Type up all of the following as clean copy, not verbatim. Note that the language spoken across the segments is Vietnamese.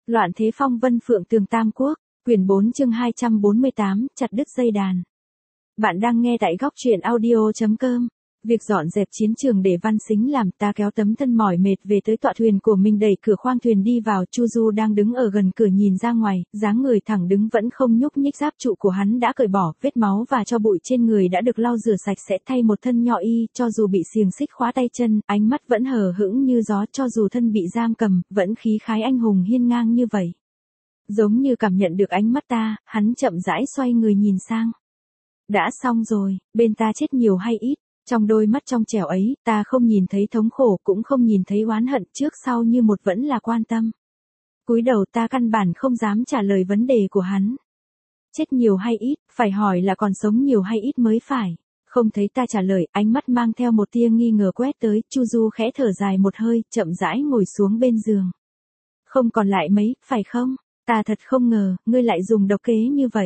Loạn thế phong vân phượng tường Tam Quốc, quyển 4 chương 248, chặt đứt dây đàn. Bạn đang nghe tại góc truyện audio.com. Việc dọn dẹp chiến trường để Văn Sính làm, ta kéo tấm thân mỏi mệt về tới tọa thuyền của mình, đẩy cửa khoang thuyền đi vào. Chu Du đang đứng ở gần cửa nhìn ra ngoài, dáng người thẳng đứng vẫn không nhúc nhích, giáp trụ của hắn đã cởi bỏ, vết máu và tro bụi trên người đã được lau rửa sạch sẽ, thay một thân nho y, cho dù bị xiềng xích khóa tay chân, ánh mắt vẫn hờ hững như gió, cho dù thân bị giam cầm, vẫn khí khái anh hùng hiên ngang như vậy. Giống như cảm nhận được ánh mắt ta, hắn chậm rãi xoay người nhìn sang. Đã xong rồi, bên ta chết nhiều hay ít? Trong đôi mắt trong trẻo ấy, ta không nhìn thấy thống khổ, cũng không nhìn thấy oán hận, trước sau như một vẫn là quan tâm. Cúi đầu, ta căn bản không dám trả lời vấn đề của hắn. Chết nhiều hay ít, phải hỏi là còn sống nhiều hay ít mới phải. Không thấy ta trả lời, ánh mắt mang theo một tia nghi ngờ quét tới, Chu Du khẽ thở dài một hơi, chậm rãi ngồi xuống bên giường. Không còn lại mấy, phải không? Ta thật không ngờ, ngươi lại dùng độc kế như vậy.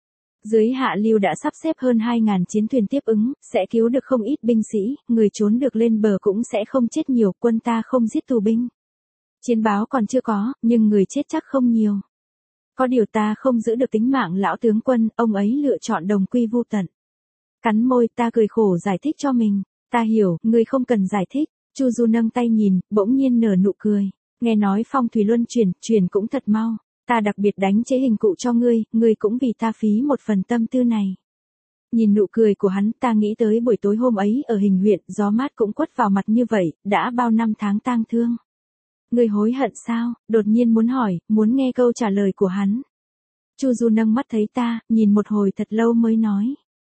Dưới hạ lưu đã sắp xếp hơn 2.000 chiến thuyền tiếp ứng, sẽ cứu được không ít binh sĩ, người trốn được lên bờ cũng sẽ không chết nhiều, quân ta không giết tù binh. Chiến báo còn chưa có, nhưng người chết chắc không nhiều. Có điều ta không giữ được tính mạng lão tướng quân, ông ấy lựa chọn đồng quy vu tận. Cắn môi, ta cười khổ giải thích cho mình. Ta hiểu, ngươi không cần giải thích. Chu Du nâng tay nhìn, bỗng nhiên nở nụ cười. Nghe nói phong thủy luân chuyển cũng thật mau. Ta đặc biệt đánh chế hình cụ cho ngươi cũng vì ta phí một phần tâm tư này. Nhìn nụ cười của hắn, ta nghĩ tới buổi tối hôm ấy ở Hình huyện, gió mát cũng quất vào mặt như vậy, đã bao năm tháng tang thương. Ngươi hối hận sao? Đột nhiên muốn hỏi, muốn nghe câu trả lời của hắn. Chu Du nâng mắt thấy ta, nhìn một hồi thật lâu mới nói.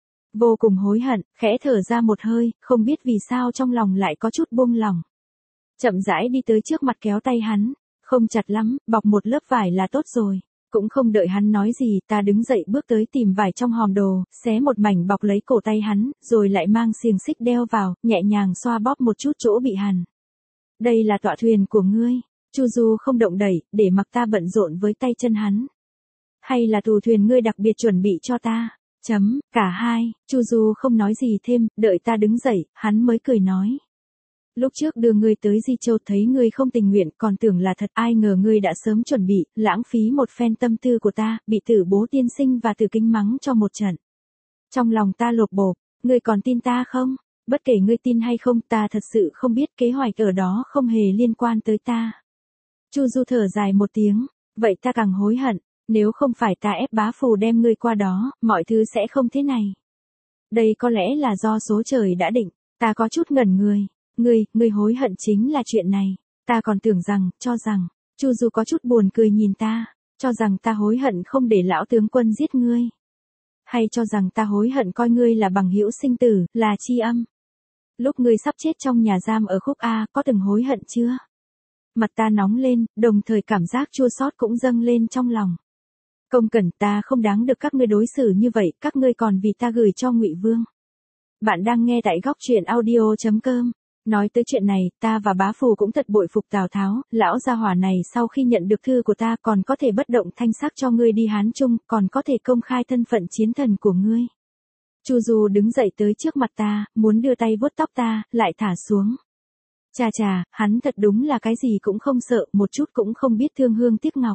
Vô cùng hối hận, khẽ thở ra một hơi, không biết vì sao trong lòng lại có chút buông lỏng. Chậm rãi đi tới trước mặt kéo tay hắn. Không chặt lắm, bọc một lớp vải là tốt rồi. Cũng không đợi hắn nói gì, ta đứng dậy bước tới tìm vải trong hòm đồ, xé một mảnh bọc lấy cổ tay hắn, rồi lại mang xiềng xích đeo vào, nhẹ nhàng xoa bóp một chút chỗ bị hằn. Đây là tọa thuyền của ngươi. Chu Du không động đẩy, để mặc ta bận rộn với tay chân hắn. Hay là tù thuyền ngươi đặc biệt chuẩn bị cho ta? Cả hai. Chu Du không nói gì thêm, đợi ta đứng dậy, hắn mới cười nói. Lúc trước đưa ngươi tới Di Châu thấy ngươi không tình nguyện, còn tưởng là thật, ai ngờ ngươi đã sớm chuẩn bị, lãng phí một phen tâm tư của ta, bị Tử Bố tiên sinh và Tử Kinh mắng cho một trận. Trong lòng ta lột bột, ngươi còn tin ta không? Bất kể ngươi tin hay không, ta thật sự không biết, kế hoạch ở đó không hề liên quan tới ta. Chu Du thở dài một tiếng, vậy ta càng hối hận, nếu không phải ta ép Bá Phù đem ngươi qua đó, mọi thứ sẽ không thế này. Đây có lẽ là do số trời đã định, ta có chút ngẩn người. Ngươi hối hận chính là chuyện này. Ta còn tưởng rằng, Chu Du có chút buồn cười nhìn ta, cho rằng ta hối hận không để lão tướng quân giết ngươi. Hay cho rằng ta hối hận coi ngươi là bằng hữu sinh tử, là tri âm. Lúc ngươi sắp chết trong nhà giam ở Khúc A, có từng hối hận chưa? Mặt ta nóng lên, đồng thời cảm giác chua xót cũng dâng lên trong lòng. Công Cẩn, ta không đáng được các ngươi đối xử như vậy, các ngươi còn vì ta gửi cho Ngụy Vương. Bạn đang nghe tại góc truyện audio.com. Nói tới chuyện này, ta và Bá Phù cũng thật bội phục Tào Tháo, lão gia hỏa này sau khi nhận được thư của ta còn có thể bất động thanh sắc cho ngươi đi Hán Trung, còn có thể công khai thân phận chiến thần của ngươi. Chu Du đứng dậy tới trước mặt ta, muốn đưa tay vuốt tóc ta, lại thả xuống. Chà, hắn thật đúng là cái gì cũng không sợ, một chút cũng không biết thương hương tiếc ngọc.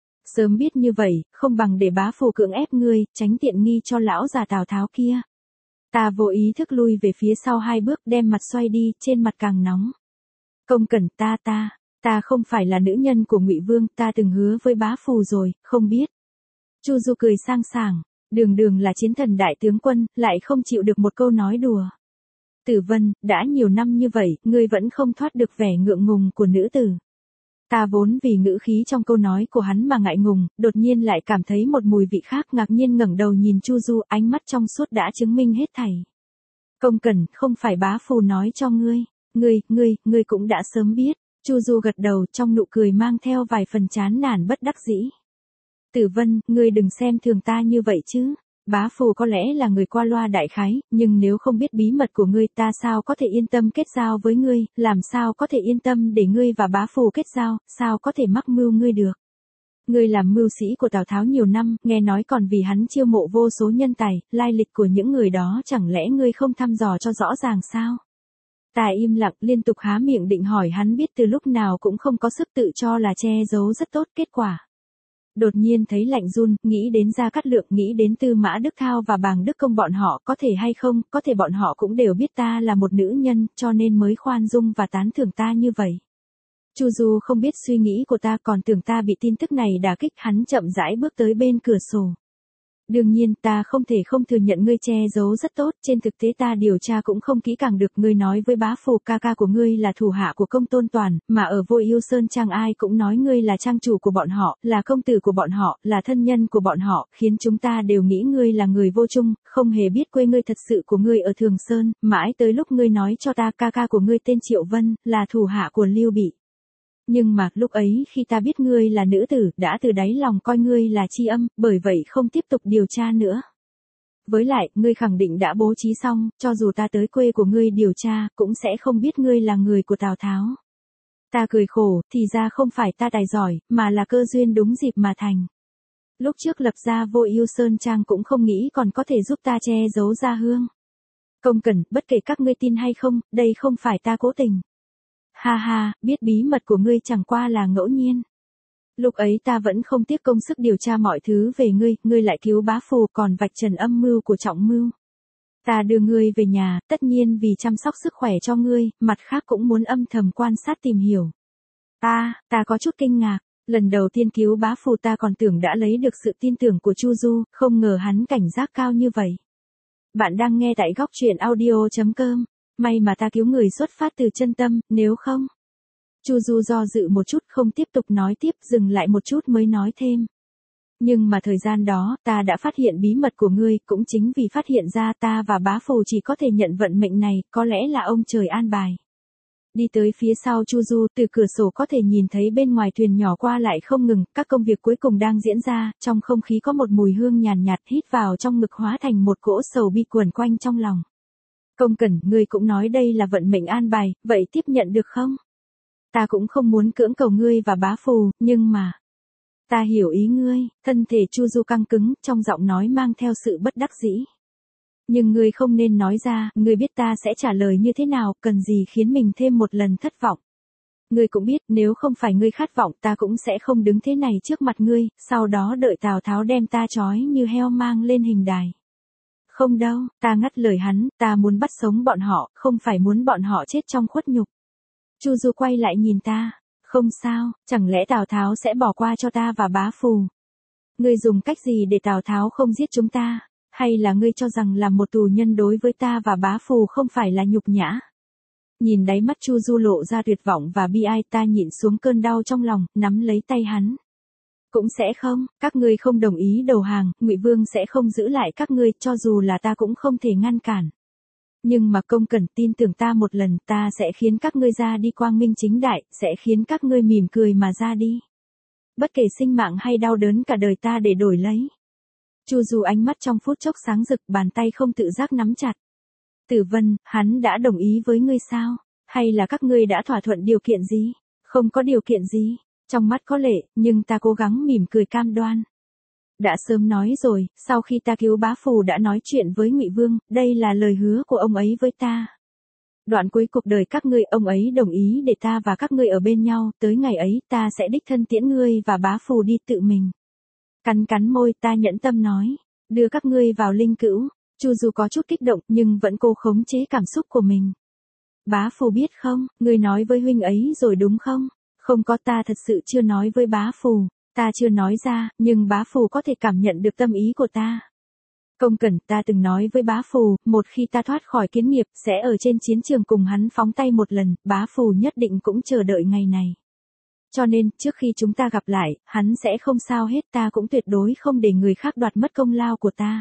Sớm biết như vậy, không bằng để Bá Phù cưỡng ép ngươi, tránh tiện nghi cho lão già Tào Tháo kia. Ta vô ý thức lui về phía sau 2 bước, đem mặt xoay đi, trên mặt càng nóng. Công Cẩn, ta không phải là nữ nhân của Ngụy Vương, ta từng hứa với Bá Phù rồi, không biết. Chu Du cười sang sảng, đường là chiến thần đại tướng quân, lại không chịu được một câu nói đùa. Tử Vân, đã nhiều năm như vậy, ngươi vẫn không thoát được vẻ ngượng ngùng của nữ tử. Ta vốn vì ngữ khí trong câu nói của hắn mà ngại ngùng, đột nhiên lại cảm thấy một mùi vị khác, ngạc nhiên ngẩng đầu nhìn Chu Du, ánh mắt trong suốt đã chứng minh hết thảy. Công Cẩn, không phải Bá Phù nói cho ngươi, ngươi cũng đã sớm biết. Chu Du gật đầu, trong nụ cười mang theo vài phần chán nản bất đắc dĩ. Tử Vân, ngươi đừng xem thường ta như vậy chứ. Bá Phù có lẽ là người qua loa đại khái, nhưng nếu không biết bí mật của ngươi, ta sao có thể yên tâm kết giao với ngươi, làm sao có thể yên tâm để ngươi và Bá Phù kết giao, sao có thể mắc mưu ngươi được. Ngươi làm mưu sĩ của Tào Tháo nhiều năm, nghe nói còn vì hắn chiêu mộ vô số nhân tài, lai lịch của những người đó chẳng lẽ ngươi không thăm dò cho rõ ràng sao? Ta im lặng, liên tục há miệng định hỏi hắn biết từ lúc nào cũng không có sức tự cho là che giấu rất tốt kết quả. Đột nhiên thấy lạnh run, nghĩ đến Gia Cát Lượng, nghĩ đến Tư Mã Đức Thao và Bàng Đức Công bọn họ, có thể hay không, có thể bọn họ cũng đều biết ta là một nữ nhân, cho nên mới khoan dung và tán thưởng ta như vậy. Chu Du không biết suy nghĩ của ta, còn tưởng ta bị tin tức này đả kích, hắn chậm rãi bước tới bên cửa sổ. Đương nhiên ta không thể không thừa nhận ngươi che giấu rất tốt, trên thực tế ta điều tra cũng không kỹ càng được. Ngươi nói với bá phù ca ca của ngươi là thủ hạ của Công Tôn Toàn, mà ở Vô Yêu Sơn Trang ai cũng nói ngươi là trang chủ của bọn họ, là công tử của bọn họ, là thân nhân của bọn họ, khiến chúng ta đều nghĩ ngươi là người vô chung, không hề biết quê ngươi thật sự của ngươi ở Thường Sơn, mãi tới lúc ngươi nói cho ta ca ca của ngươi tên Triệu Vân, là thủ hạ của Lưu Bị. Nhưng mà, lúc ấy khi ta biết ngươi là nữ tử, đã từ đáy lòng coi ngươi là tri âm, bởi vậy không tiếp tục điều tra nữa. Với lại, ngươi khẳng định đã bố trí xong, cho dù ta tới quê của ngươi điều tra, cũng sẽ không biết ngươi là người của Tào Tháo. Ta cười khổ, thì ra không phải ta tài giỏi, mà là cơ duyên đúng dịp mà thành. Lúc trước lập ra Vô Yêu Sơn Trang cũng không nghĩ còn có thể giúp ta che giấu Gia Hương. Công Cẩn, bất kể các ngươi tin hay không, đây không phải ta cố tình. Ha ha, biết bí mật của ngươi chẳng qua là ngẫu nhiên. Lúc ấy ta vẫn không tiếc công sức điều tra mọi thứ về ngươi, ngươi lại cứu bá phù còn vạch trần âm mưu của Trọng Mưu. Ta đưa ngươi về nhà, tất nhiên vì chăm sóc sức khỏe cho ngươi, mặt khác cũng muốn âm thầm quan sát tìm hiểu. Ta có chút kinh ngạc, lần đầu tiên cứu bá phù ta còn tưởng đã lấy được sự tin tưởng của Chu Du, không ngờ hắn cảnh giác cao như vậy. Bạn đang nghe tại góc truyện audio.com. May mà ta cứu người xuất phát từ chân tâm, nếu không. Chu Du do dự một chút không tiếp tục nói tiếp, dừng lại một chút mới nói thêm. Nhưng mà thời gian đó, ta đã phát hiện bí mật của ngươi, cũng chính vì phát hiện ra ta và bá phù chỉ có thể nhận vận mệnh này, có lẽ là ông trời an bài. Đi tới phía sau Chu Du, từ cửa sổ có thể nhìn thấy bên ngoài thuyền nhỏ qua lại không ngừng, các công việc cuối cùng đang diễn ra, trong không khí có một mùi hương nhàn nhạt hít vào trong ngực hóa thành một cỗ sầu bi quẩn quanh trong lòng. Công Cẩn, ngươi cũng nói đây là vận mệnh an bài, vậy tiếp nhận được không? Ta cũng không muốn cưỡng cầu ngươi và bá phù, nhưng mà... Ta hiểu ý ngươi, thân thể Chu Du căng cứng, trong giọng nói mang theo sự bất đắc dĩ. Nhưng ngươi không nên nói ra, ngươi biết ta sẽ trả lời như thế nào, cần gì khiến mình thêm một lần thất vọng. Ngươi cũng biết, nếu không phải ngươi khát vọng ta cũng sẽ không đứng thế này trước mặt ngươi, sau đó đợi Tào Tháo đem ta trói như heo mang lên hình đài. Không đâu, ta ngắt lời hắn, ta muốn bắt sống bọn họ, không phải muốn bọn họ chết trong khuất nhục. Chu Du quay lại nhìn ta, không sao, chẳng lẽ Tào Tháo sẽ bỏ qua cho ta và bá phù? Ngươi dùng cách gì để Tào Tháo không giết chúng ta? Hay là ngươi cho rằng làm một tù nhân đối với ta và bá phù không phải là nhục nhã? Nhìn đáy mắt Chu Du lộ ra tuyệt vọng và bi ai, ta nhịn xuống cơn đau trong lòng, nắm lấy tay hắn. Cũng sẽ không, các ngươi không đồng ý đầu hàng, Ngụy Vương sẽ không giữ lại các ngươi, cho dù là ta cũng không thể ngăn cản. Nhưng mà Công Cẩn tin tưởng ta một lần, ta sẽ khiến các ngươi ra đi quang minh chính đại, sẽ khiến các ngươi mỉm cười mà ra đi. Bất kể sinh mạng hay đau đớn cả đời ta để đổi lấy. Chu Du ánh mắt trong phút chốc sáng rực, bàn tay không tự giác nắm chặt. Tử Vân, hắn đã đồng ý với ngươi sao? Hay là các ngươi đã thỏa thuận điều kiện gì? Không có điều kiện gì. Trong mắt có lệ, nhưng ta cố gắng mỉm cười cam đoan. Đã sớm nói rồi, sau khi ta cứu bá phù đã nói chuyện với Ngụy Vương, đây là lời hứa của ông ấy với ta. Đoạn cuối cuộc đời các ngươi, ông ấy đồng ý để ta và các ngươi ở bên nhau, tới ngày ấy ta sẽ đích thân tiễn ngươi và bá phù đi tự mình. Cắn môi, ta nhẫn tâm nói, đưa các ngươi vào linh cữu. Chu Du có chút kích động nhưng vẫn cố khống chế cảm xúc của mình. Bá phù biết không, ngươi nói với huynh ấy rồi đúng không? Không có, ta thật sự chưa nói với bá phù, ta chưa nói ra, nhưng bá phù có thể cảm nhận được tâm ý của ta. Công Cẩn, ta từng nói với bá phù, một khi ta thoát khỏi kiến nghiệp, sẽ ở trên chiến trường cùng hắn phóng tay một lần, bá phù nhất định cũng chờ đợi ngày này. Cho nên, trước khi chúng ta gặp lại, hắn sẽ không sao hết, ta cũng tuyệt đối không để người khác đoạt mất công lao của ta.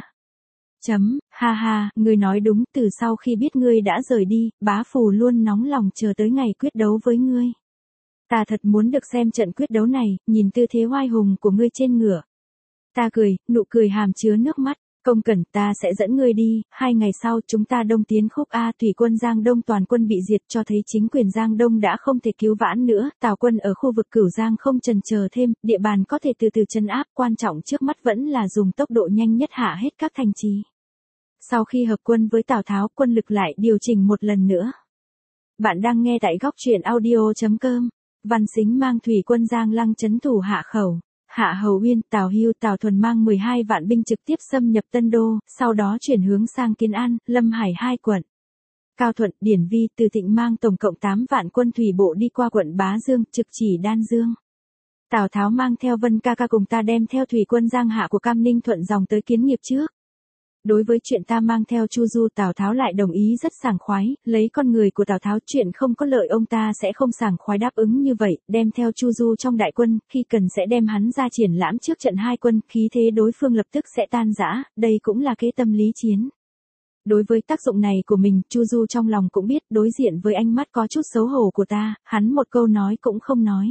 Ha ha, ngươi nói đúng, từ sau khi biết ngươi đã rời đi, bá phù luôn nóng lòng chờ tới ngày quyết đấu với ngươi. Ta thật muốn được xem trận quyết đấu này, nhìn tư thế oai hùng của ngươi trên ngựa. Ta cười, nụ cười hàm chứa nước mắt. Công Cẩn, ta sẽ dẫn ngươi đi, 2 ngày sau chúng ta đông tiến khúc A, thủy quân Giang Đông toàn quân bị diệt, cho thấy chính quyền Giang Đông đã không thể cứu vãn nữa, Tào quân ở khu vực Cửu Giang không chần chờ thêm, địa bàn có thể từ từ trấn áp, quan trọng trước mắt vẫn là dùng tốc độ nhanh nhất hạ hết các thành trì. Sau khi hợp quân với Tào Tháo, quân lực lại điều chỉnh một lần nữa. Bạn đang nghe tại góc truyện audio.com. Văn Sính mang thủy quân Giang Lăng trấn thủ Hạ Khẩu. Hạ Hầu Uyên, Tào Hưu, Tào Thuần mang 12 vạn binh trực tiếp xâm nhập Tân Đô, sau đó chuyển hướng sang Kiến An, Lâm Hải hai quận. Cao Thuận, Điển Vi, Từ Thịnh mang tổng cộng 8 vạn quân thủy bộ đi qua quận Bá Dương, trực chỉ Đan Dương. Tào Tháo mang theo Vân ca ca cùng ta đem theo thủy quân Giang Hạ của Cam Ninh Thuận dòng tới Kiến Nghiệp trước. Đối với chuyện ta mang theo Chu Du, Tào Tháo lại đồng ý rất sảng khoái, lấy con người của Tào Tháo chuyện không có lợi ông ta sẽ không sảng khoái đáp ứng như vậy, đem theo Chu Du trong đại quân, khi cần sẽ đem hắn ra triển lãm trước trận hai quân, khí thế đối phương lập tức sẽ tan rã, đây cũng là kế tâm lý chiến. Đối với tác dụng này của mình, Chu Du trong lòng cũng biết, đối diện với ánh mắt có chút xấu hổ của ta, hắn một câu nói cũng không nói.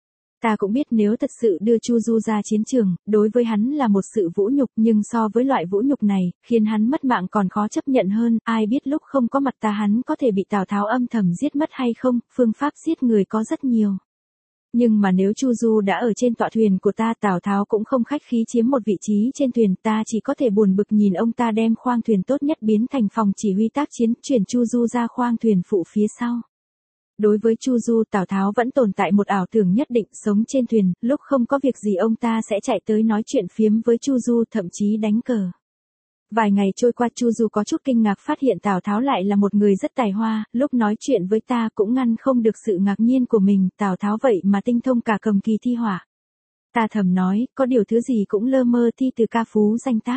Ta cũng biết nếu thật sự đưa Chu Du ra chiến trường, đối với hắn là một sự vũ nhục, nhưng so với loại vũ nhục này, khiến hắn mất mạng còn khó chấp nhận hơn, ai biết lúc không có mặt ta hắn có thể bị Tào Tháo âm thầm giết mất hay không, phương pháp giết người có rất nhiều. Nhưng mà nếu Chu Du đã ở trên tọa thuyền của ta, Tào Tháo cũng không khách khí chiếm một vị trí trên thuyền, ta chỉ có thể buồn bực nhìn ông ta đem khoang thuyền tốt nhất biến thành phòng chỉ huy tác chiến, chuyển Chu Du ra khoang thuyền phụ phía sau. Đối với Chu Du, Tào Tháo vẫn tồn tại một ảo tưởng nhất định, sống trên thuyền, lúc không có việc gì ông ta sẽ chạy tới nói chuyện phiếm với Chu Du, thậm chí đánh cờ. Vài ngày trôi qua, Chu Du có chút kinh ngạc phát hiện Tào Tháo lại là một người rất tài hoa, lúc nói chuyện với ta cũng ngăn không được sự ngạc nhiên của mình, Tào Tháo vậy mà tinh thông cả cầm kỳ thi họa. Ta thầm nói, có điều thứ gì cũng lơ mơ thi từ ca phú danh tác.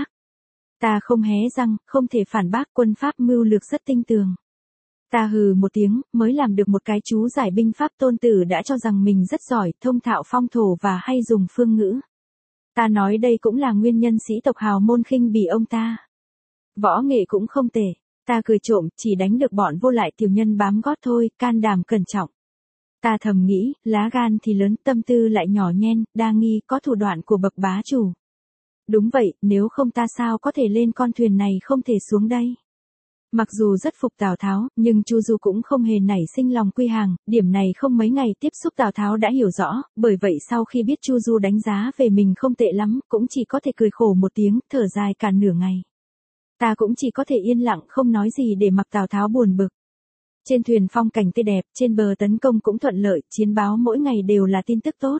Ta không hé răng, không thể phản bác, quân pháp mưu lược rất tinh tường. Ta hừ một tiếng, mới làm được một cái chú giải binh pháp, Tôn Tử đã cho rằng mình rất giỏi, thông thạo phong thổ và hay dùng phương ngữ. Ta nói đây cũng là nguyên nhân sĩ tộc hào môn khinh bỉ ông ta. Võ nghệ cũng không tệ, ta cười trộm, chỉ đánh được bọn vô lại tiểu nhân bám gót thôi, can đảm cẩn trọng. Ta thầm nghĩ, lá gan thì lớn, tâm tư lại nhỏ nhen, đa nghi, có thủ đoạn của bậc bá chủ. Đúng vậy, nếu không ta sao có thể lên con thuyền này không thể xuống đây. Mặc dù rất phục Tào Tháo, nhưng Chu Du cũng không hề nảy sinh lòng quy hàng, điểm này không mấy ngày tiếp xúc Tào Tháo đã hiểu rõ, bởi vậy sau khi biết Chu Du đánh giá về mình không tệ lắm, cũng chỉ có thể cười khổ một tiếng, thở dài cả nửa ngày. Ta cũng chỉ có thể yên lặng không nói gì để mặc Tào Tháo buồn bực. Trên thuyền phong cảnh tươi đẹp, trên bờ tấn công cũng thuận lợi, chiến báo mỗi ngày đều là tin tức tốt.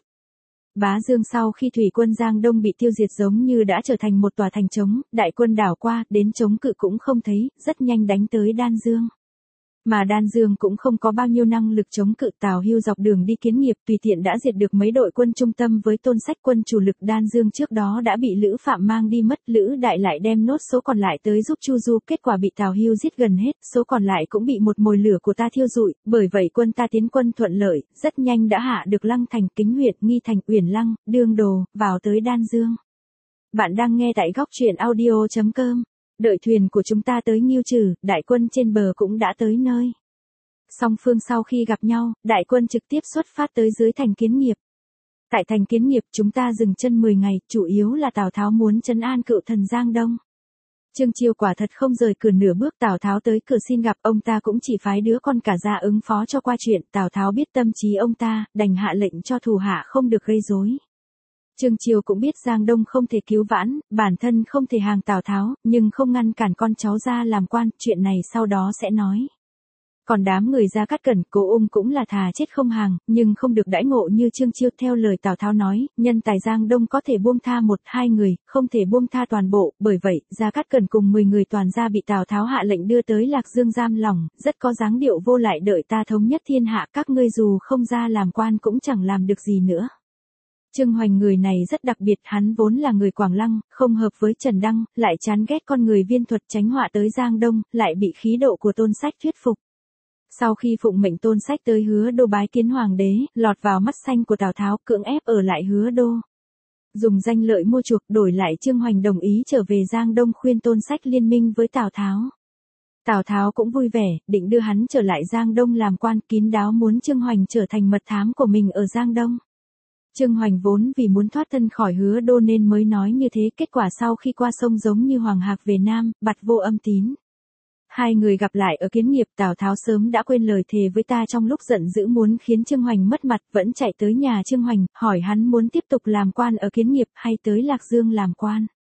Bá Dương sau khi thủy quân Giang Đông bị tiêu diệt giống như đã trở thành một tòa thành trống, đại quân đảo qua, đến chống cự cũng không thấy, rất nhanh đánh tới Đan Dương. Mà Đan Dương cũng không có bao nhiêu năng lực chống cự, Tào Hưu dọc đường đi Kiến Nghiệp tùy tiện đã diệt được mấy đội quân trung tâm với Tôn Sách, quân chủ lực Đan Dương trước đó đã bị Lữ Phạm mang đi mất, Lữ Đại lại đem nốt số còn lại tới giúp Chu Du, kết quả bị Tào Hưu giết gần hết, số còn lại cũng bị một mồi lửa của ta thiêu rụi, bởi vậy quân ta tiến quân thuận lợi, rất nhanh đã hạ được Lăng Thành, Kính huyện, Nghi Thành, Uyển Lăng, Đương Đồ, vào tới Đan Dương. Bạn đang nghe tại góc truyện audio.com. Đợi thuyền của chúng ta tới Ngưu Trừ, đại quân trên bờ cũng đã tới nơi. Song phương sau khi gặp nhau, đại quân trực tiếp xuất phát tới dưới thành Kiến Nghiệp. Tại thành Kiến Nghiệp chúng ta dừng chân 10 ngày, chủ yếu là Tào Tháo muốn trấn an cựu thần Giang Đông. Trương Chiêu quả thật không rời cửa nửa bước, Tào Tháo tới cửa xin gặp, ông ta cũng chỉ phái đứa con cả ra ứng phó cho qua chuyện, Tào Tháo biết tâm trí ông ta, đành hạ lệnh cho thủ hạ không được gây rối. Trương Chiêu cũng biết Giang Đông không thể cứu vãn, bản thân không thể hàng Tào Tháo, nhưng không ngăn cản con cháu ra làm quan, chuyện này sau đó sẽ nói. Còn đám người Gia Cát Cẩn, Cố Ung cũng là thà chết không hàng, nhưng không được đãi ngộ như Trương Chiêu. Theo lời Tào Tháo nói, nhân tài Giang Đông có thể buông tha 1-2 người, không thể buông tha toàn bộ, bởi vậy, Gia Cát Cẩn cùng 10 người toàn gia bị Tào Tháo hạ lệnh đưa tới Lạc Dương giam lỏng, rất có dáng điệu vô lại, đợi ta thống nhất thiên hạ, các ngươi dù không ra làm quan cũng chẳng làm được gì nữa. Trương Hoành người này rất đặc biệt, hắn vốn là người Quảng Lăng, không hợp với Trần Đăng, lại chán ghét con người Viên Thuật tránh họa tới Giang Đông, lại bị khí độ của Tôn Sách thuyết phục. Sau khi phụng mệnh Tôn Sách tới Hứa Đô bái kiến hoàng đế, lọt vào mắt xanh của Tào Tháo, cưỡng ép ở lại Hứa Đô. Dùng danh lợi mua chuộc, đổi lại Trương Hoành đồng ý trở về Giang Đông khuyên Tôn Sách liên minh với Tào Tháo. Tào Tháo cũng vui vẻ, định đưa hắn trở lại Giang Đông làm quan, kín đáo muốn Trương Hoành trở thành mật thám của mình ở Giang Đông. Trương Hoành vốn vì muốn thoát thân khỏi Hứa Đô nên mới nói như thế, kết quả sau khi qua sông giống như Hoàng Hạc về Nam, bặt vô âm tín. Hai người gặp lại ở Kiến Nghiệp, Tào Tháo sớm đã quên lời thề với ta, trong lúc giận dữ muốn khiến Trương Hoành mất mặt, vẫn chạy tới nhà Trương Hoành, hỏi hắn muốn tiếp tục làm quan ở Kiến Nghiệp hay tới Lạc Dương làm quan.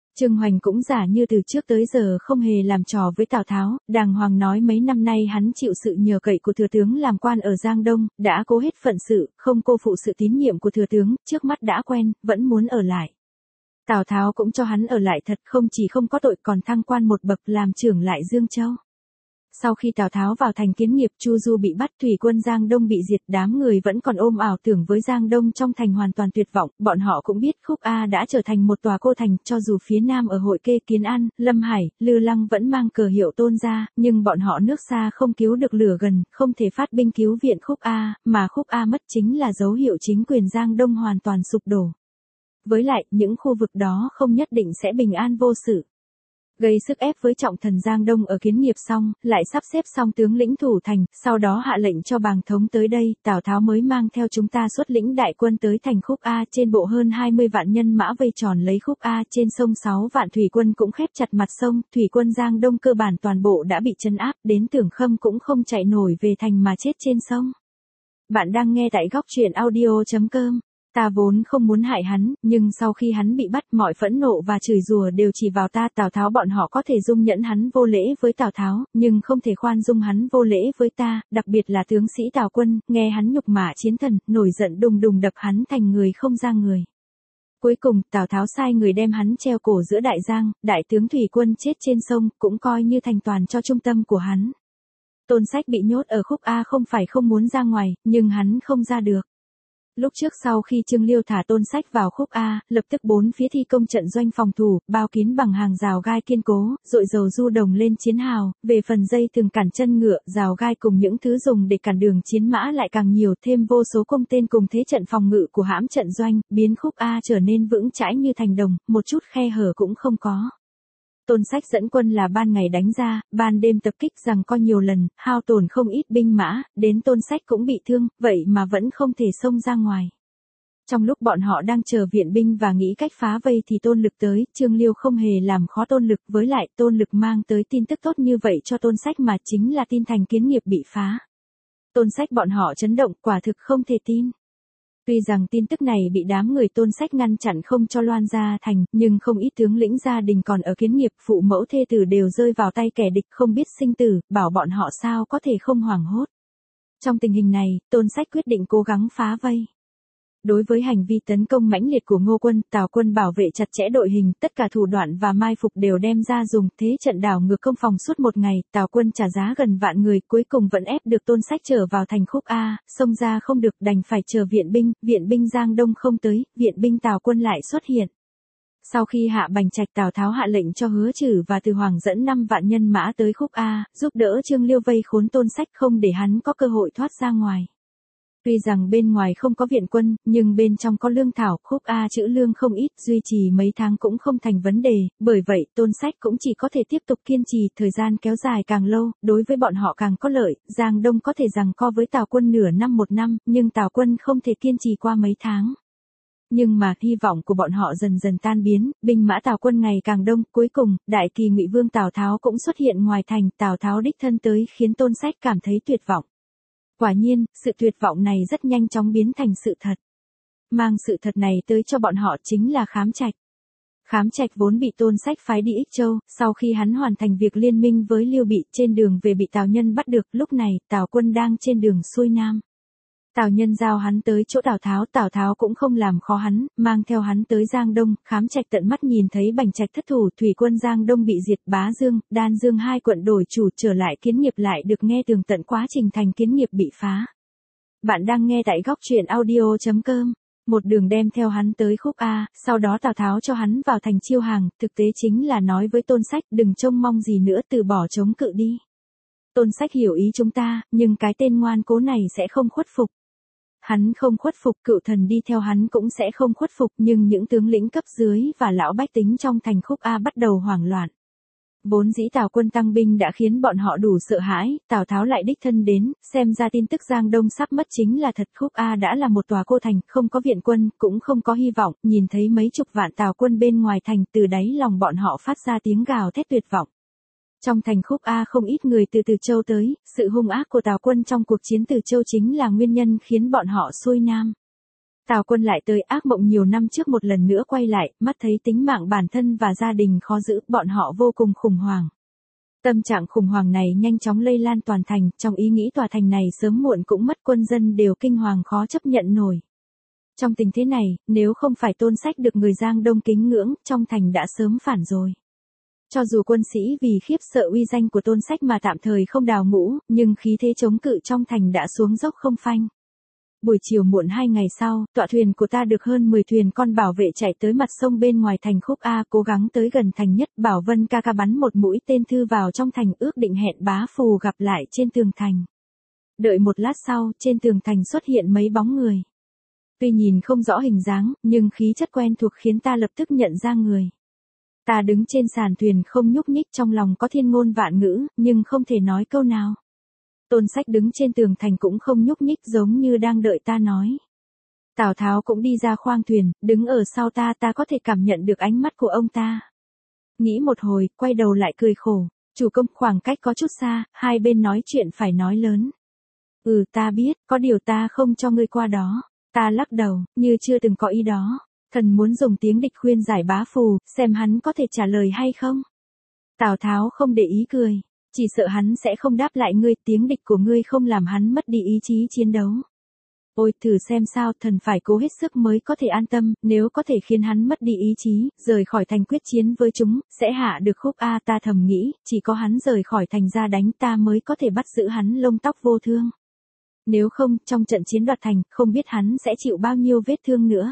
Trương Hoành cũng giả như từ trước tới giờ không hề làm trò với Tào Tháo, đàng hoàng nói mấy năm nay hắn chịu sự nhờ cậy của thừa tướng làm quan ở Giang Đông, đã cố hết phận sự, không cô phụ sự tín nhiệm của thừa tướng, trước mắt đã quen, vẫn muốn ở lại. Tào Tháo cũng cho hắn ở lại thật, không chỉ không có tội còn thăng quan một bậc làm trưởng lại Dương Châu. Sau khi Tào Tháo vào thành kiến nghiệp, Chu Du bị bắt, thủy quân Giang Đông bị diệt, đám người vẫn còn ôm ảo tưởng với Giang Đông trong thành hoàn toàn tuyệt vọng, bọn họ cũng biết Khúc A đã trở thành một tòa cô thành, cho dù phía nam ở Hội Kê, Kiến An, Lâm Hải, Lư Lăng vẫn mang cờ hiệu Tôn gia, nhưng bọn họ nước xa không cứu được lửa gần, không thể phát binh cứu viện Khúc A, mà Khúc A mất chính là dấu hiệu chính quyền Giang Đông hoàn toàn sụp đổ. Với lại, những khu vực đó không nhất định sẽ bình an vô sự. Gây sức ép với trọng thần Giang Đông ở kiến nghiệp xong, lại sắp xếp xong tướng lĩnh thủ thành, sau đó hạ lệnh cho Bàng Thống tới đây, Tào Tháo mới mang theo chúng ta xuất lĩnh đại quân tới thành Khúc A, trên bộ hơn 20 vạn nhân mã vây tròn lấy Khúc A, trên sông 6 vạn thủy quân cũng khép chặt mặt sông, thủy quân Giang Đông cơ bản toàn bộ đã bị trấn áp, đến Tưởng Khâm cũng không chạy nổi về thành mà chết trên sông. Bạn đang nghe tại góc truyện audio.com. Ta vốn không muốn hại hắn, nhưng sau khi hắn bị bắt, mọi phẫn nộ và chửi rủa đều chỉ vào ta. Tào Tháo bọn họ có thể dung nhẫn hắn vô lễ với Tào Tháo, nhưng không thể khoan dung hắn vô lễ với ta, đặc biệt là tướng sĩ Tào Quân, nghe hắn nhục mạ chiến thần, nổi giận đùng đùng đập hắn thành người không ra người. Cuối cùng, Tào Tháo sai người đem hắn treo cổ giữa Đại Giang, đại tướng thủy quân chết trên sông, cũng coi như thành toàn cho trung tâm của hắn. Tôn Sách bị nhốt ở Khúc A không phải không muốn ra ngoài, nhưng hắn không ra được. Lúc trước sau khi Trương Liêu thả Tôn Sách vào Khúc A, lập tức bốn phía thi công trận doanh phòng thủ, bao kín bằng hàng rào gai kiên cố, dội dầu du đồng lên chiến hào, về phần dây thường cản chân ngựa, rào gai cùng những thứ dùng để cản đường chiến mã lại càng nhiều, thêm vô số công tên cùng thế trận phòng ngự của hãm trận doanh, biến Khúc A trở nên vững chãi như thành đồng, một chút khe hở cũng không có. Tôn Sách dẫn quân là ban ngày đánh ra, ban đêm tập kích rằng co nhiều lần, hao tổn không ít binh mã, đến Tôn Sách cũng bị thương, vậy mà vẫn không thể xông ra ngoài. Trong lúc bọn họ đang chờ viện binh và nghĩ cách phá vây thì Tôn Lực tới, Trương Liêu không hề làm khó Tôn Lực, với lại Tôn Lực mang tới tin tức tốt như vậy cho Tôn Sách mà chính là tin thành kiến nghiệp bị phá. Tôn Sách bọn họ chấn động, quả thực không thể tin. Tuy rằng tin tức này bị đám người Tôn Sách ngăn chặn không cho loan ra thành, nhưng không ít tướng lĩnh gia đình còn ở kiến nghiệp, phụ mẫu thê tử đều rơi vào tay kẻ địch không biết sinh tử, bảo bọn họ sao có thể không hoảng hốt. Trong tình hình này, Tôn Sách quyết định cố gắng phá vây. Đối với hành vi tấn công mãnh liệt của Ngô Quân, Tào Quân bảo vệ chặt chẽ đội hình, tất cả thủ đoạn và mai phục đều đem ra dùng, thế trận đảo ngược công phòng suốt một ngày, Tào Quân trả giá gần vạn người, cuối cùng vẫn ép được Tôn Sách trở vào thành Khúc A, xông ra không được, đành phải chờ viện binh Giang Đông không tới, viện binh Tào Quân lại xuất hiện. Sau khi hạ Bành Trạch, Tào Tháo hạ lệnh cho Hứa Trử và Từ Hoàng dẫn 5 vạn nhân mã tới Khúc A, giúp đỡ Trương Liêu vây khốn Tôn Sách không để hắn có cơ hội thoát ra ngoài. Tuy rằng bên ngoài không có viện quân, nhưng bên trong có lương thảo, Khúc A trữ lương không ít, duy trì mấy tháng cũng không thành vấn đề, bởi vậy Tôn Sách cũng chỉ có thể tiếp tục kiên trì, thời gian kéo dài càng lâu, đối với bọn họ càng có lợi, Giang Đông có thể giằng co với Tào Quân nửa năm một năm, nhưng Tào Quân không thể kiên trì qua mấy tháng. Nhưng mà hy vọng của bọn họ dần dần tan biến, binh mã Tào Quân ngày càng đông, cuối cùng, đại kỳ Ngụy Vương Tào Tháo cũng xuất hiện ngoài thành, Tào Tháo đích thân tới khiến Tôn Sách cảm thấy tuyệt vọng. Quả nhiên, sự tuyệt vọng này rất nhanh chóng biến thành sự thật. Mang sự thật này tới cho bọn họ chính là Khám Trạch. Khám Trạch vốn bị Tôn Sách phái đi Ích Châu, sau khi hắn hoàn thành việc liên minh với Lưu Bị, trên đường về bị Tào Nhân bắt được, lúc này, Tào Quân đang trên đường xuôi nam. Tào Nhân giao hắn tới chỗ Tào Tháo cũng không làm khó hắn, mang theo hắn tới Giang Đông, Khám Trạch tận mắt nhìn thấy Bành Trạch thất thủ, thủy quân Giang Đông bị diệt, Bá Dương, Đan Dương hai quận đổi chủ trở lại kiến nghiệp, lại được nghe tường tận quá trình thành kiến nghiệp bị phá. Bạn đang nghe tại góc truyện audio.com. Một đường đem theo hắn tới Khúc A, sau đó Tào Tháo cho hắn vào thành chiêu hàng, thực tế chính là nói với Tôn Sách đừng trông mong gì nữa, từ bỏ chống cự đi. Tôn Sách hiểu ý chúng ta, nhưng cái tên ngoan cố này sẽ không khuất phục. Hắn không khuất phục, cựu thần đi theo hắn cũng sẽ không khuất phục, nhưng những tướng lĩnh cấp dưới và lão bách tính trong thành Khúc A bắt đầu hoảng loạn. Vốn dĩ Tào Quân tăng binh đã khiến bọn họ đủ sợ hãi, Tào Tháo lại đích thân đến, xem ra tin tức Giang Đông sắp mất chính là thật. Khúc A đã là một tòa cô thành, không có viện quân, cũng không có hy vọng, nhìn thấy mấy chục vạn Tào Quân bên ngoài thành, từ đáy lòng bọn họ phát ra tiếng gào thét tuyệt vọng. Trong thành Khúc A không ít người từ Từ Châu tới, sự hung ác của Tào Quân trong cuộc chiến Từ Châu chính là nguyên nhân khiến bọn họ xuôi nam. Tào Quân lại tới, ác mộng nhiều năm trước một lần nữa quay lại, mắt thấy tính mạng bản thân và gia đình khó giữ, bọn họ vô cùng khủng hoảng. Tâm trạng khủng hoảng này nhanh chóng lây lan toàn thành, trong ý nghĩ tòa thành này sớm muộn cũng mất, quân dân đều kinh hoàng khó chấp nhận nổi. Trong tình thế này, nếu không phải Tôn Sách được người Giang Đông kính ngưỡng, trong thành đã sớm phản rồi. Cho dù quân sĩ vì khiếp sợ uy danh của Tôn Sách mà tạm thời không đào ngũ, nhưng khí thế chống cự trong thành đã xuống dốc không phanh. Buổi chiều muộn 2 ngày sau, tọa thuyền của ta được hơn 10 thuyền con bảo vệ chạy tới mặt sông bên ngoài thành Khúc A, cố gắng tới gần thành nhất. Bảo Vân ca ca bắn một mũi tên thư vào trong thành, ước định hẹn Bá Phù gặp lại trên tường thành. Đợi một lát sau, trên tường thành xuất hiện mấy bóng người. Tuy nhìn không rõ hình dáng, nhưng khí chất quen thuộc khiến ta lập tức nhận ra người. Ta đứng trên sàn thuyền không nhúc nhích, trong lòng có thiên ngôn vạn ngữ, nhưng không thể nói câu nào. Tôn Sách đứng trên tường thành cũng không nhúc nhích, giống như đang đợi ta nói. Tào Tháo cũng đi ra khoang thuyền, đứng ở sau ta, ta có thể cảm nhận được ánh mắt của ông ta. Nghĩ một hồi, quay đầu lại cười khổ. Chủ công, khoảng cách có chút xa, hai bên nói chuyện phải nói lớn. Ta biết, có điều ta không cho ngươi qua đó. Ta lắc đầu, như chưa từng có ý đó. Thần muốn dùng tiếng địch khuyên giải Bá Phù, xem hắn có thể trả lời hay không. Tào Tháo không để ý cười. Chỉ sợ hắn sẽ không đáp lại ngươi, tiếng địch của ngươi không làm hắn mất đi ý chí chiến đấu. Ôi, thử xem sao, thần phải cố hết sức mới có thể an tâm, nếu có thể khiến hắn mất đi ý chí, rời khỏi thành quyết chiến với chúng, sẽ hạ được Khúc A. Ta thầm nghĩ, chỉ có hắn rời khỏi thành ra đánh ta mới có thể bắt giữ hắn lông tóc vô thương. Nếu không, trong trận chiến đoạt thành, không biết hắn sẽ chịu bao nhiêu vết thương nữa.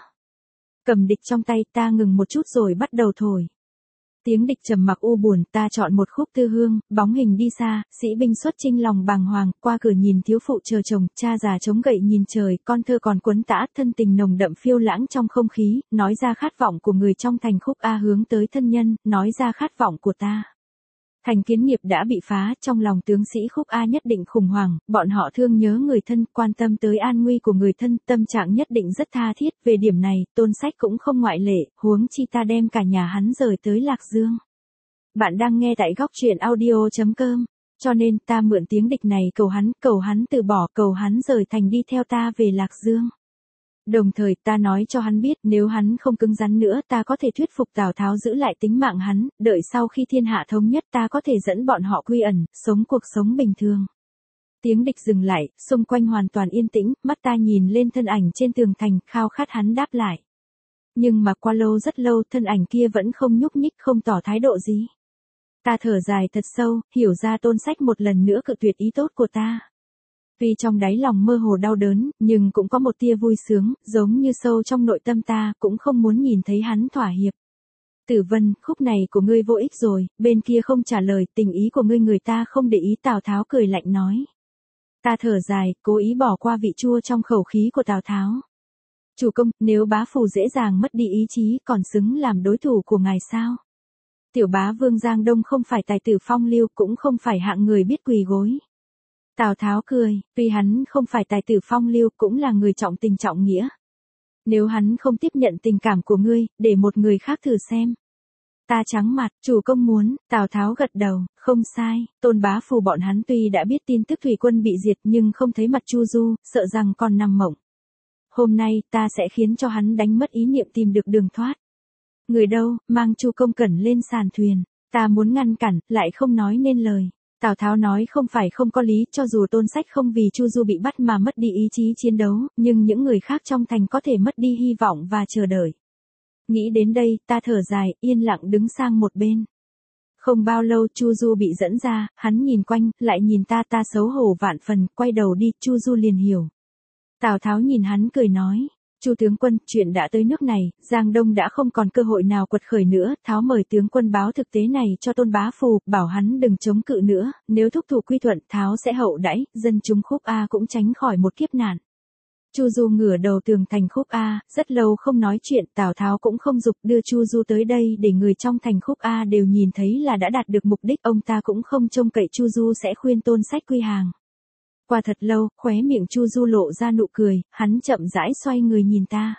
Cầm địch trong tay, ta ngừng một chút rồi bắt đầu thổi. Tiếng địch trầm mặc u buồn, ta chọn một khúc Tư Hương, bóng hình đi xa, sĩ binh xuất chinh lòng bàng hoàng, qua cửa nhìn thiếu phụ chờ chồng, cha già chống gậy nhìn trời, con thơ còn quấn tã, thân tình nồng đậm phiêu lãng trong không khí, nói ra khát vọng của người trong thành Khúc A hướng tới thân nhân, nói ra khát vọng của ta. Thành Kiến Nghiệp đã bị phá, trong lòng tướng sĩ Khúc A nhất định khủng hoảng, bọn họ thương nhớ người thân, quan tâm tới an nguy của người thân, tâm trạng nhất định rất tha thiết, về điểm này, Tôn Sách cũng không ngoại lệ, huống chi ta đem cả nhà hắn rời tới Lạc Dương. Bạn đang nghe tại góc truyện audio.com, cho nên ta mượn tiếng địch này cầu hắn từ bỏ, cầu hắn rời thành đi theo ta về Lạc Dương. Đồng thời ta nói cho hắn biết nếu hắn không cứng rắn nữa ta có thể thuyết phục Tào Tháo giữ lại tính mạng hắn, đợi sau khi thiên hạ thống nhất ta có thể dẫn bọn họ quy ẩn, sống cuộc sống bình thường. Tiếng địch dừng lại, xung quanh hoàn toàn yên tĩnh, mắt ta nhìn lên thân ảnh trên tường thành, khao khát hắn đáp lại. Nhưng mà qua lâu rất lâu, thân ảnh kia vẫn không nhúc nhích, không tỏ thái độ gì. Ta thở dài thật sâu, hiểu ra Tôn Sách một lần nữa cự tuyệt ý tốt của ta. Tuy trong đáy lòng mơ hồ đau đớn, nhưng cũng có một tia vui sướng, giống như sâu trong nội tâm ta, cũng không muốn nhìn thấy hắn thỏa hiệp. Tử Vân, khúc này của ngươi vô ích rồi, bên kia không trả lời, tình ý của ngươi người ta không để ý. Tào Tháo cười lạnh nói. Ta thở dài, cố ý bỏ qua vị chua trong khẩu khí của Tào Tháo. Chủ công, nếu Bá Phù dễ dàng mất đi ý chí, còn xứng làm đối thủ của ngài sao? Tiểu bá vương Giang Đông không phải tài tử phong lưu, cũng không phải hạng người biết quỳ gối. Tào Tháo cười, tuy hắn không phải tài tử phong lưu, cũng là người trọng tình trọng nghĩa. Nếu hắn không tiếp nhận tình cảm của ngươi, để một người khác thử xem. Ta trắng mặt, chủ công muốn, Tào Tháo gật đầu, không sai, Tôn Bá Phù bọn hắn tuy đã biết tin tức thủy quân bị diệt nhưng không thấy mặt Chu Du, sợ rằng còn nằm mộng. Hôm nay, ta sẽ khiến cho hắn đánh mất ý niệm tìm được đường thoát. Người đâu, mang Chu Công Cẩn lên sàn thuyền, ta muốn ngăn cản, lại không nói nên lời. Tào Tháo nói không phải không có lý, cho dù Tôn Sách không vì Chu Du bị bắt mà mất đi ý chí chiến đấu, nhưng những người khác trong thành có thể mất đi hy vọng và chờ đợi. Nghĩ đến đây, ta thở dài, yên lặng đứng sang một bên. Không bao lâu Chu Du bị dẫn ra, hắn nhìn quanh, lại nhìn ta, ta xấu hổ vạn phần, quay đầu đi, Chu Du liền hiểu. Tào Tháo nhìn hắn cười nói. Chu tướng quân, chuyện đã tới nước này, Giang Đông đã không còn cơ hội nào quật khởi nữa, Tháo mời tướng quân báo thực tế này cho Tôn Bá Phù, bảo hắn đừng chống cự nữa, nếu thúc thủ quy thuận, Tháo sẽ hậu đãi, dân chúng Khúc A cũng tránh khỏi một kiếp nạn. Chu Du ngửa đầu tường thành Khúc A, rất lâu không nói chuyện, Tào Tháo cũng không giục đưa Chu Du tới đây để người trong thành Khúc A đều nhìn thấy là đã đạt được mục đích, ông ta cũng không trông cậy Chu Du sẽ khuyên Tôn Sách quy hàng. Qua thật lâu, khóe miệng Chu Du lộ ra nụ cười, hắn chậm rãi xoay người nhìn ta.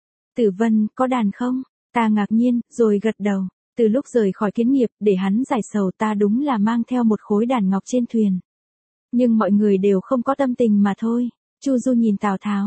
Tử Vân, có đàn không? Ta ngạc nhiên, rồi gật đầu. Từ lúc rời khỏi Kiến Nghiệp, để hắn giải sầu ta đúng là mang theo một khối đàn ngọc trên thuyền. Nhưng mọi người đều không có tâm tình mà thôi. Chu Du nhìn Tào Tháo.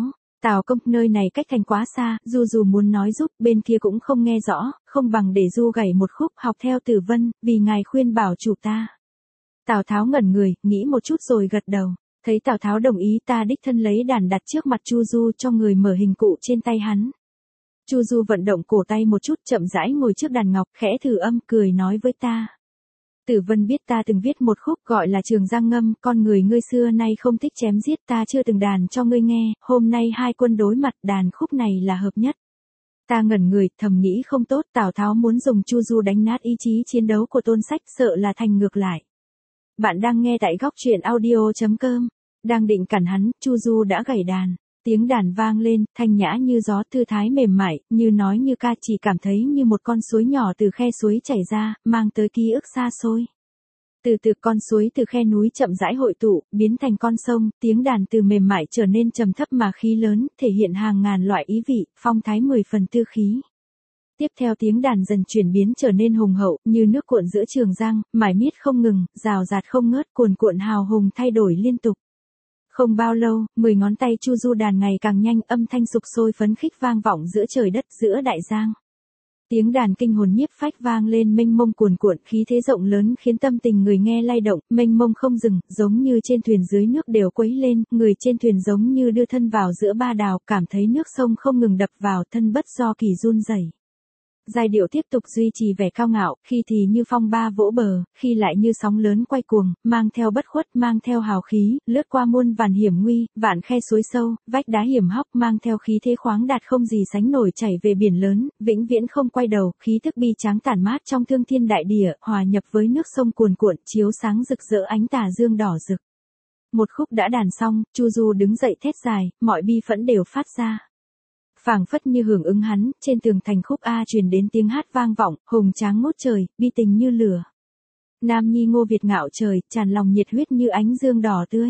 Tào công, nơi này cách thành quá xa, Du muốn nói giúp, bên kia cũng không nghe rõ, không bằng để Du gảy một khúc học theo Tử Vân, vì ngài khuyên bảo chủ ta. Tào Tháo ngẩn người, nghĩ một chút rồi gật đầu. Thấy Tào Tháo đồng ý, ta đích thân lấy đàn đặt trước mặt Chu Du cho người mở hình cụ trên tay hắn. Chu Du vận động cổ tay một chút, chậm rãi ngồi trước đàn ngọc, khẽ thử âm, cười nói với ta. Tử Vân biết ta từng viết một khúc gọi là Trường Giang Ngâm, con người ngươi xưa nay không thích chém giết, ta chưa từng đàn cho ngươi nghe, hôm nay hai quân đối mặt, đàn khúc này là hợp nhất. Ta ngẩn người, thầm nghĩ không tốt, Tào Tháo muốn dùng Chu Du đánh nát ý chí chiến đấu của Tôn Sách, sợ là thành ngược lại. Bạn đang nghe tại góc truyện audio.com. Đang định cản hắn, Chu Du đã gảy đàn. Tiếng đàn vang lên, thanh nhã như gió, thư thái mềm mại, như nói như ca, chỉ cảm thấy như một con suối nhỏ từ khe suối chảy ra, mang tới ký ức xa xôi. Từ từ con suối từ khe núi chậm rãi hội tụ, biến thành con sông, tiếng đàn từ mềm mại trở nên trầm thấp mà khí lớn, thể hiện hàng ngàn loại ý vị, phong thái 10 phần tư khí. Tiếp theo tiếng đàn dần chuyển biến trở nên hùng hậu, như nước cuộn giữa Trường Giang, mải miết không ngừng, rào rạt không ngớt, cuồn cuộn hào hùng thay đổi liên tục. Không bao lâu, 10 ngón tay Chu Du đàn ngày càng nhanh, âm thanh sục sôi phấn khích vang vọng giữa trời đất, giữa đại giang. Tiếng đàn kinh hồn nhiếp phách vang lên mênh mông cuồn cuộn, khí thế rộng lớn khiến tâm tình người nghe lay động, mênh mông không dừng, giống như trên thuyền dưới nước đều quấy lên, người trên thuyền giống như đưa thân vào giữa ba đào, cảm thấy nước sông không ngừng đập vào, thân bất do kỳ run rẩy. Giai điệu tiếp tục duy trì vẻ cao ngạo, khi thì như phong ba vỗ bờ, khi lại như sóng lớn quay cuồng, mang theo bất khuất, mang theo hào khí, lướt qua muôn vàn hiểm nguy, vạn khe suối sâu, vách đá hiểm hóc, mang theo khí thế khoáng đạt không gì sánh nổi, chảy về biển lớn, vĩnh viễn không quay đầu, khí thức bi tráng tản mát trong thương thiên đại địa, hòa nhập với nước sông cuồn cuộn, chiếu sáng rực rỡ ánh tà dương đỏ rực. Một khúc đã đàn xong, Chu Du đứng dậy thét dài, mọi bi phẫn đều phát ra. Phảng phất như hưởng ứng hắn, trên tường thành khúc A truyền đến tiếng hát vang vọng, hùng tráng ngút trời, bi tình như lửa. Nam nhi Ngô Việt ngạo trời, tràn lòng nhiệt huyết như ánh dương đỏ tươi.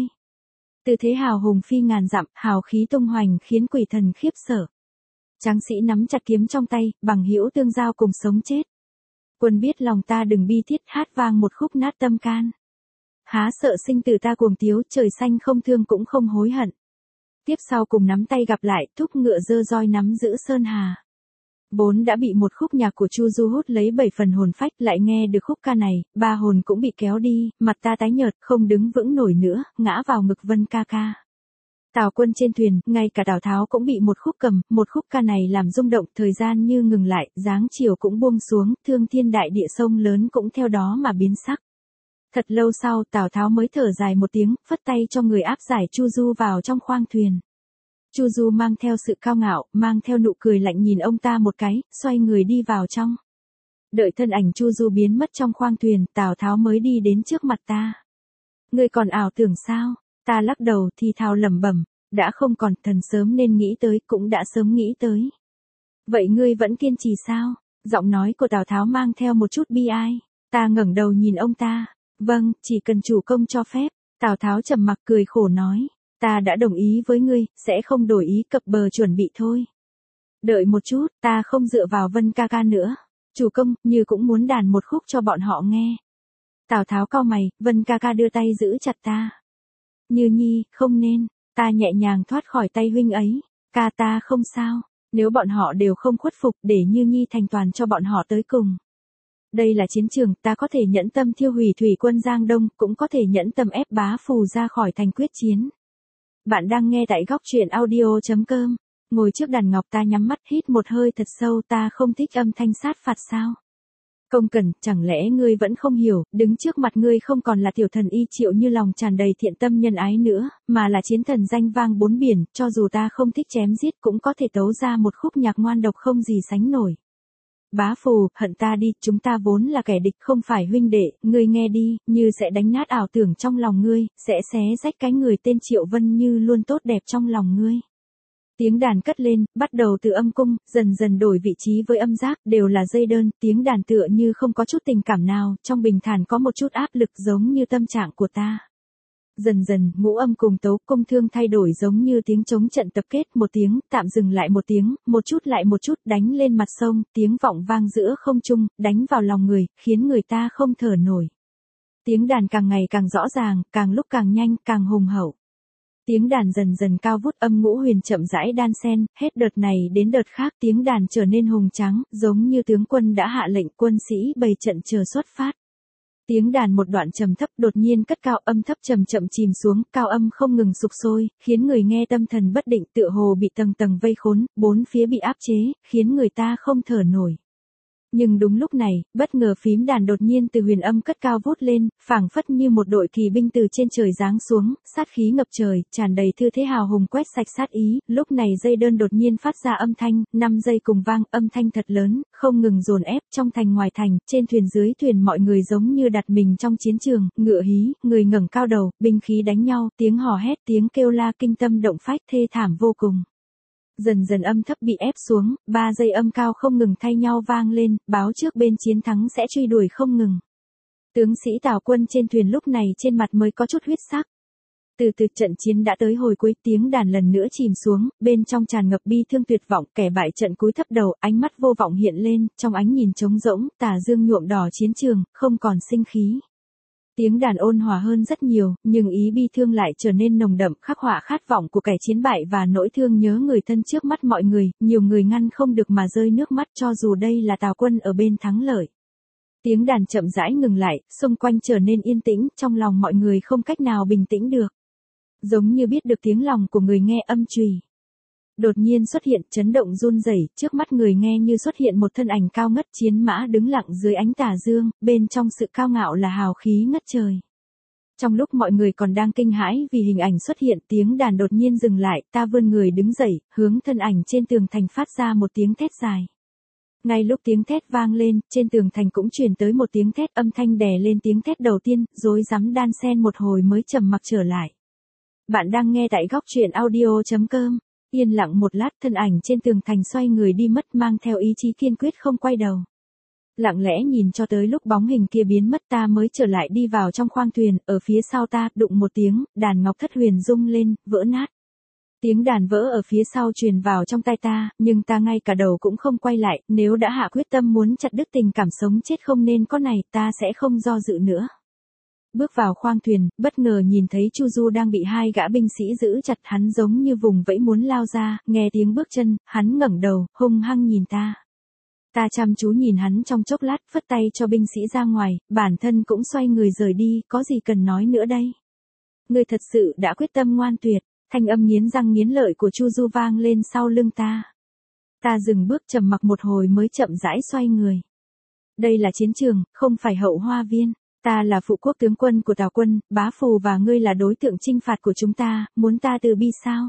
Từ thế hào hùng phi ngàn dặm, hào khí tung hoành khiến quỷ thần khiếp sợ. Tráng sĩ nắm chặt kiếm trong tay, bằng hữu tương giao cùng sống chết. Quân biết lòng ta đừng bi thiết, hát vang một khúc nát tâm can. Há sợ sinh tử ta cuồng tiếu, trời xanh không thương cũng không hối hận. Tiếp sau cùng nắm tay gặp lại, thúc ngựa dơ roi nắm giữ sơn hà. Vốn đã bị một khúc nhạc của Chu Du hút lấy 7 phần hồn phách, lại nghe được khúc ca này, 3 hồn cũng bị kéo đi, mặt ta tái nhợt, không đứng vững nổi nữa, ngã vào ngực Vân ca ca. Tào quân trên thuyền, ngay cả Tào Tháo cũng bị một khúc cầm, một khúc ca này làm rung động, thời gian như ngừng lại, dáng chiều cũng buông xuống, thương thiên đại địa sông lớn cũng theo đó mà biến sắc. Thật lâu sau, Tào Tháo mới thở dài một tiếng, phất tay cho người áp giải Chu Du vào trong khoang thuyền. Chu Du mang theo sự cao ngạo, mang theo nụ cười lạnh nhìn ông ta một cái, xoay người đi vào trong. Đợi thân ảnh Chu Du biến mất trong khoang thuyền, Tào Tháo mới đi đến trước mặt ta. Ngươi còn ảo tưởng sao? Ta lắc đầu thì thào lẩm bẩm, đã không còn, thần sớm nên nghĩ tới, cũng đã sớm nghĩ tới. Vậy ngươi vẫn kiên trì sao? Giọng nói của Tào Tháo mang theo một chút bi ai. Ta ngẩng đầu nhìn ông ta. Vâng, chỉ cần chủ công cho phép. Tào Tháo trầm mặc cười khổ nói. Ta đã đồng ý với ngươi, sẽ không đổi ý, cập bờ chuẩn bị thôi. Đợi một chút, ta không dựa vào Vân ca ca nữa. Chủ công, như cũng muốn đàn một khúc cho bọn họ nghe. Tào Tháo cau mày, Vân ca ca đưa tay giữ chặt ta. Như nhi, không nên. Ta nhẹ nhàng thoát khỏi tay huynh ấy. Ca ta không sao. Nếu bọn họ đều không khuất phục, để Như nhi thành toàn cho bọn họ tới cùng. Đây là chiến trường, ta có thể nhẫn tâm thiêu hủy thủy quân Giang Đông, cũng có thể nhẫn tâm ép Bá Phù ra khỏi thành quyết chiến. Bạn đang nghe tại góc truyện audio.com. Ngồi trước đàn ngọc, ta nhắm mắt hít một hơi thật sâu, ta không thích âm thanh sát phạt sao? Công Cẩn, chẳng lẽ ngươi vẫn không hiểu, đứng trước mặt ngươi không còn là tiểu thần Y Triệu Như lòng tràn đầy thiện tâm nhân ái nữa, mà là chiến thần danh vang bốn biển, cho dù ta không thích chém giết cũng có thể tấu ra một khúc nhạc ngoan độc không gì sánh nổi. Bá Phù, hận ta đi, chúng ta vốn là kẻ địch không phải huynh đệ, ngươi nghe đi, như sẽ đánh nát ảo tưởng trong lòng ngươi, sẽ xé rách cái người tên Triệu Vân Như luôn tốt đẹp trong lòng ngươi. Tiếng đàn cất lên, bắt đầu từ âm cung, dần dần đổi vị trí với âm giác, đều là dây đơn, tiếng đàn tựa như không có chút tình cảm nào, trong bình thản có một chút áp lực giống như tâm trạng của ta. Dần dần, ngũ âm cùng tấu cung thương thay đổi giống như tiếng trống trận tập kết, một tiếng, tạm dừng lại một tiếng, một chút lại một chút, đánh lên mặt sông, tiếng vọng vang giữa không trung, đánh vào lòng người, khiến người ta không thở nổi. Tiếng đàn càng ngày càng rõ ràng, càng lúc càng nhanh, càng hùng hậu. Tiếng đàn dần dần cao vút, âm ngũ huyền chậm rãi đan xen, hết đợt này đến đợt khác tiếng đàn trở nên hùng tráng, giống như tướng quân đã hạ lệnh quân sĩ bày trận chờ xuất phát. Tiếng đàn một đoạn trầm thấp đột nhiên cất cao, âm thấp chậm chậm chìm xuống, cao âm không ngừng sục sôi, khiến người nghe tâm thần bất định, tựa hồ bị tầng tầng vây khốn, bốn phía bị áp chế, khiến người ta không thở nổi. Nhưng đúng lúc này, bất ngờ phím đàn đột nhiên từ huyền âm cất cao vút lên, phảng phất như một đội kỳ binh từ trên trời giáng xuống, sát khí ngập trời, tràn đầy thư thế hào hùng quét sạch sát ý, lúc này dây đơn đột nhiên phát ra âm thanh, 5 giây cùng vang, âm thanh thật lớn, không ngừng dồn ép, trong thành ngoài thành, trên thuyền dưới thuyền mọi người giống như đặt mình trong chiến trường, ngựa hí, người ngẩng cao đầu, binh khí đánh nhau, tiếng hò hét, tiếng kêu la kinh tâm động phách, thê thảm vô cùng. Dần dần âm thấp bị ép xuống, 3 giây âm cao không ngừng thay nhau vang lên, báo trước bên chiến thắng sẽ truy đuổi không ngừng. Tướng sĩ Tào quân trên thuyền lúc này trên mặt mới có chút huyết sắc. Từ từ trận chiến đã tới hồi cuối, tiếng đàn lần nữa chìm xuống, bên trong tràn ngập bi thương tuyệt vọng, kẻ bại trận cúi thấp đầu, ánh mắt vô vọng hiện lên, trong ánh nhìn trống rỗng, tà dương nhuộm đỏ chiến trường, không còn sinh khí. Tiếng đàn ôn hòa hơn rất nhiều, nhưng ý bi thương lại trở nên nồng đậm, khắc họa khát vọng của kẻ chiến bại và nỗi thương nhớ người thân trước mắt mọi người, nhiều người ngăn không được mà rơi nước mắt cho dù đây là Tào quân ở bên thắng lợi. Tiếng đàn chậm rãi ngừng lại, xung quanh trở nên yên tĩnh, trong lòng mọi người không cách nào bình tĩnh được. Giống như biết được tiếng lòng của người nghe âm chùy. Đột nhiên xuất hiện, chấn động run rẩy, trước mắt người nghe như xuất hiện một thân ảnh cao ngất, chiến mã đứng lặng dưới ánh tà dương, bên trong sự cao ngạo là hào khí ngất trời. Trong lúc mọi người còn đang kinh hãi vì hình ảnh xuất hiện, tiếng đàn đột nhiên dừng lại, ta vươn người đứng dậy, hướng thân ảnh trên tường thành phát ra một tiếng thét dài. Ngay lúc tiếng thét vang lên, trên tường thành cũng truyền tới một tiếng thét, âm thanh đè lên tiếng thét đầu tiên, rối rắm đan xen một hồi mới trầm mặc trở lại. Bạn đang nghe tại góc truyện audio.com. Yên lặng một lát, thân ảnh trên tường thành xoay người đi mất, mang theo ý chí kiên quyết không quay đầu. Lặng lẽ nhìn cho tới lúc bóng hình kia biến mất, ta mới trở lại đi vào trong khoang thuyền, ở phía sau ta, đụng một tiếng, đàn ngọc thất huyền rung lên, vỡ nát. Tiếng đàn vỡ ở phía sau truyền vào trong tai ta, nhưng ta ngay cả đầu cũng không quay lại, nếu đã hạ quyết tâm muốn chặt đứt tình cảm sống chết không nên có này, ta sẽ không do dự nữa. Bước vào khoang thuyền, bất ngờ nhìn thấy Chu Du đang bị hai gã binh sĩ giữ chặt, hắn giống như vùng vẫy muốn lao ra, nghe tiếng bước chân, hắn ngẩng đầu, hung hăng nhìn ta. Ta chăm chú nhìn hắn trong chốc lát, phất tay cho binh sĩ ra ngoài, bản thân cũng xoay người rời đi, có gì cần nói nữa đây. Ngươi thật sự đã quyết tâm ngoan tuyệt, thanh âm nghiến răng nghiến lợi của Chu Du vang lên sau lưng ta. Ta dừng bước trầm mặc một hồi mới chậm rãi xoay người. Đây là chiến trường, không phải Hậu Hoa Viên. Ta là phụ quốc tướng quân của Tào quân, bá phù và ngươi là đối tượng chinh phạt của chúng ta, muốn ta từ bi sao?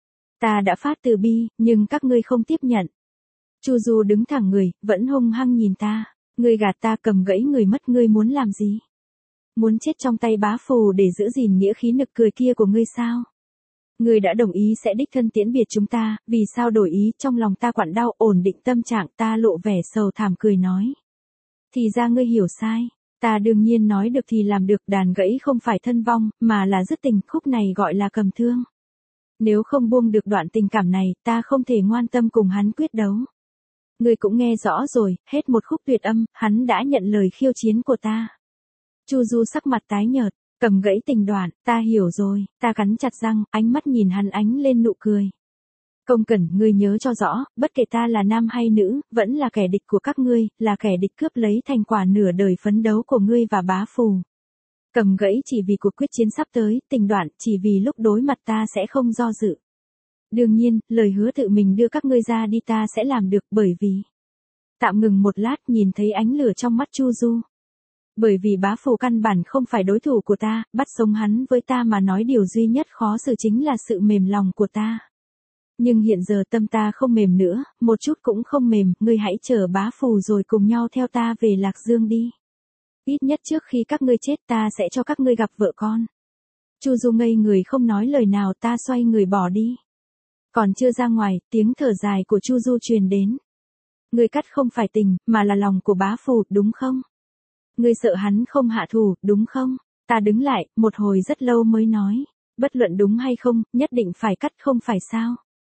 Ta đã phát từ bi, nhưng các ngươi không tiếp nhận. Chu Du đứng thẳng người, vẫn hung hăng nhìn ta. Ngươi gạt ta, cầm gãy người mất, ngươi muốn làm gì? Muốn chết trong tay bá phù để giữ gìn nghĩa khí nực cười kia của ngươi sao? Ngươi đã đồng ý sẽ đích thân tiễn biệt chúng ta, vì sao đổi ý? Trong lòng ta quặn đau, ổn định tâm trạng, ta lộ vẻ sầu thảm cười nói. Thì ra ngươi hiểu sai. Ta đương nhiên nói được thì làm được, đàn gãy không phải thân vong, mà là dứt tình, khúc này gọi là cầm thương. Nếu không buông được đoạn tình cảm này, ta không thể ngoan tâm cùng hắn quyết đấu. Ngươi cũng nghe rõ rồi, hết một khúc tuyệt âm, hắn đã nhận lời khiêu chiến của ta. Chu Du sắc mặt tái nhợt, cầm gãy tình đoạn, ta hiểu rồi, ta cắn chặt răng, ánh mắt nhìn hắn ánh lên nụ cười. Công Cẩn, ngươi nhớ cho rõ, bất kể ta là nam hay nữ, vẫn là kẻ địch của các ngươi, là kẻ địch cướp lấy thành quả nửa đời phấn đấu của ngươi và bá phù. Cầm gãy chỉ vì cuộc quyết chiến sắp tới, tình đoạn chỉ vì lúc đối mặt ta sẽ không do dự. Đương nhiên, lời hứa tự mình đưa các ngươi ra đi ta sẽ làm được, bởi vì... Tạm ngừng một lát, nhìn thấy ánh lửa trong mắt Chu Du. Bởi vì bá phù căn bản không phải đối thủ của ta, bắt sống hắn với ta mà nói điều duy nhất khó xử chính là sự mềm lòng của ta. Nhưng hiện giờ tâm ta không mềm nữa, một chút cũng không mềm, ngươi hãy chờ bá phù rồi cùng nhau theo ta về Lạc Dương đi. Ít nhất trước khi các ngươi chết ta sẽ cho các ngươi gặp vợ con. Chu Du ngây người không nói lời nào, ta xoay người bỏ đi. Còn chưa ra ngoài, tiếng thở dài của Chu Du truyền đến. Ngươi cắt không phải tình, mà là lòng của bá phù, đúng không? Ngươi sợ hắn không hạ thủ, đúng không? Ta đứng lại, một hồi rất lâu mới nói. Bất luận đúng hay không, nhất định phải cắt không phải sao?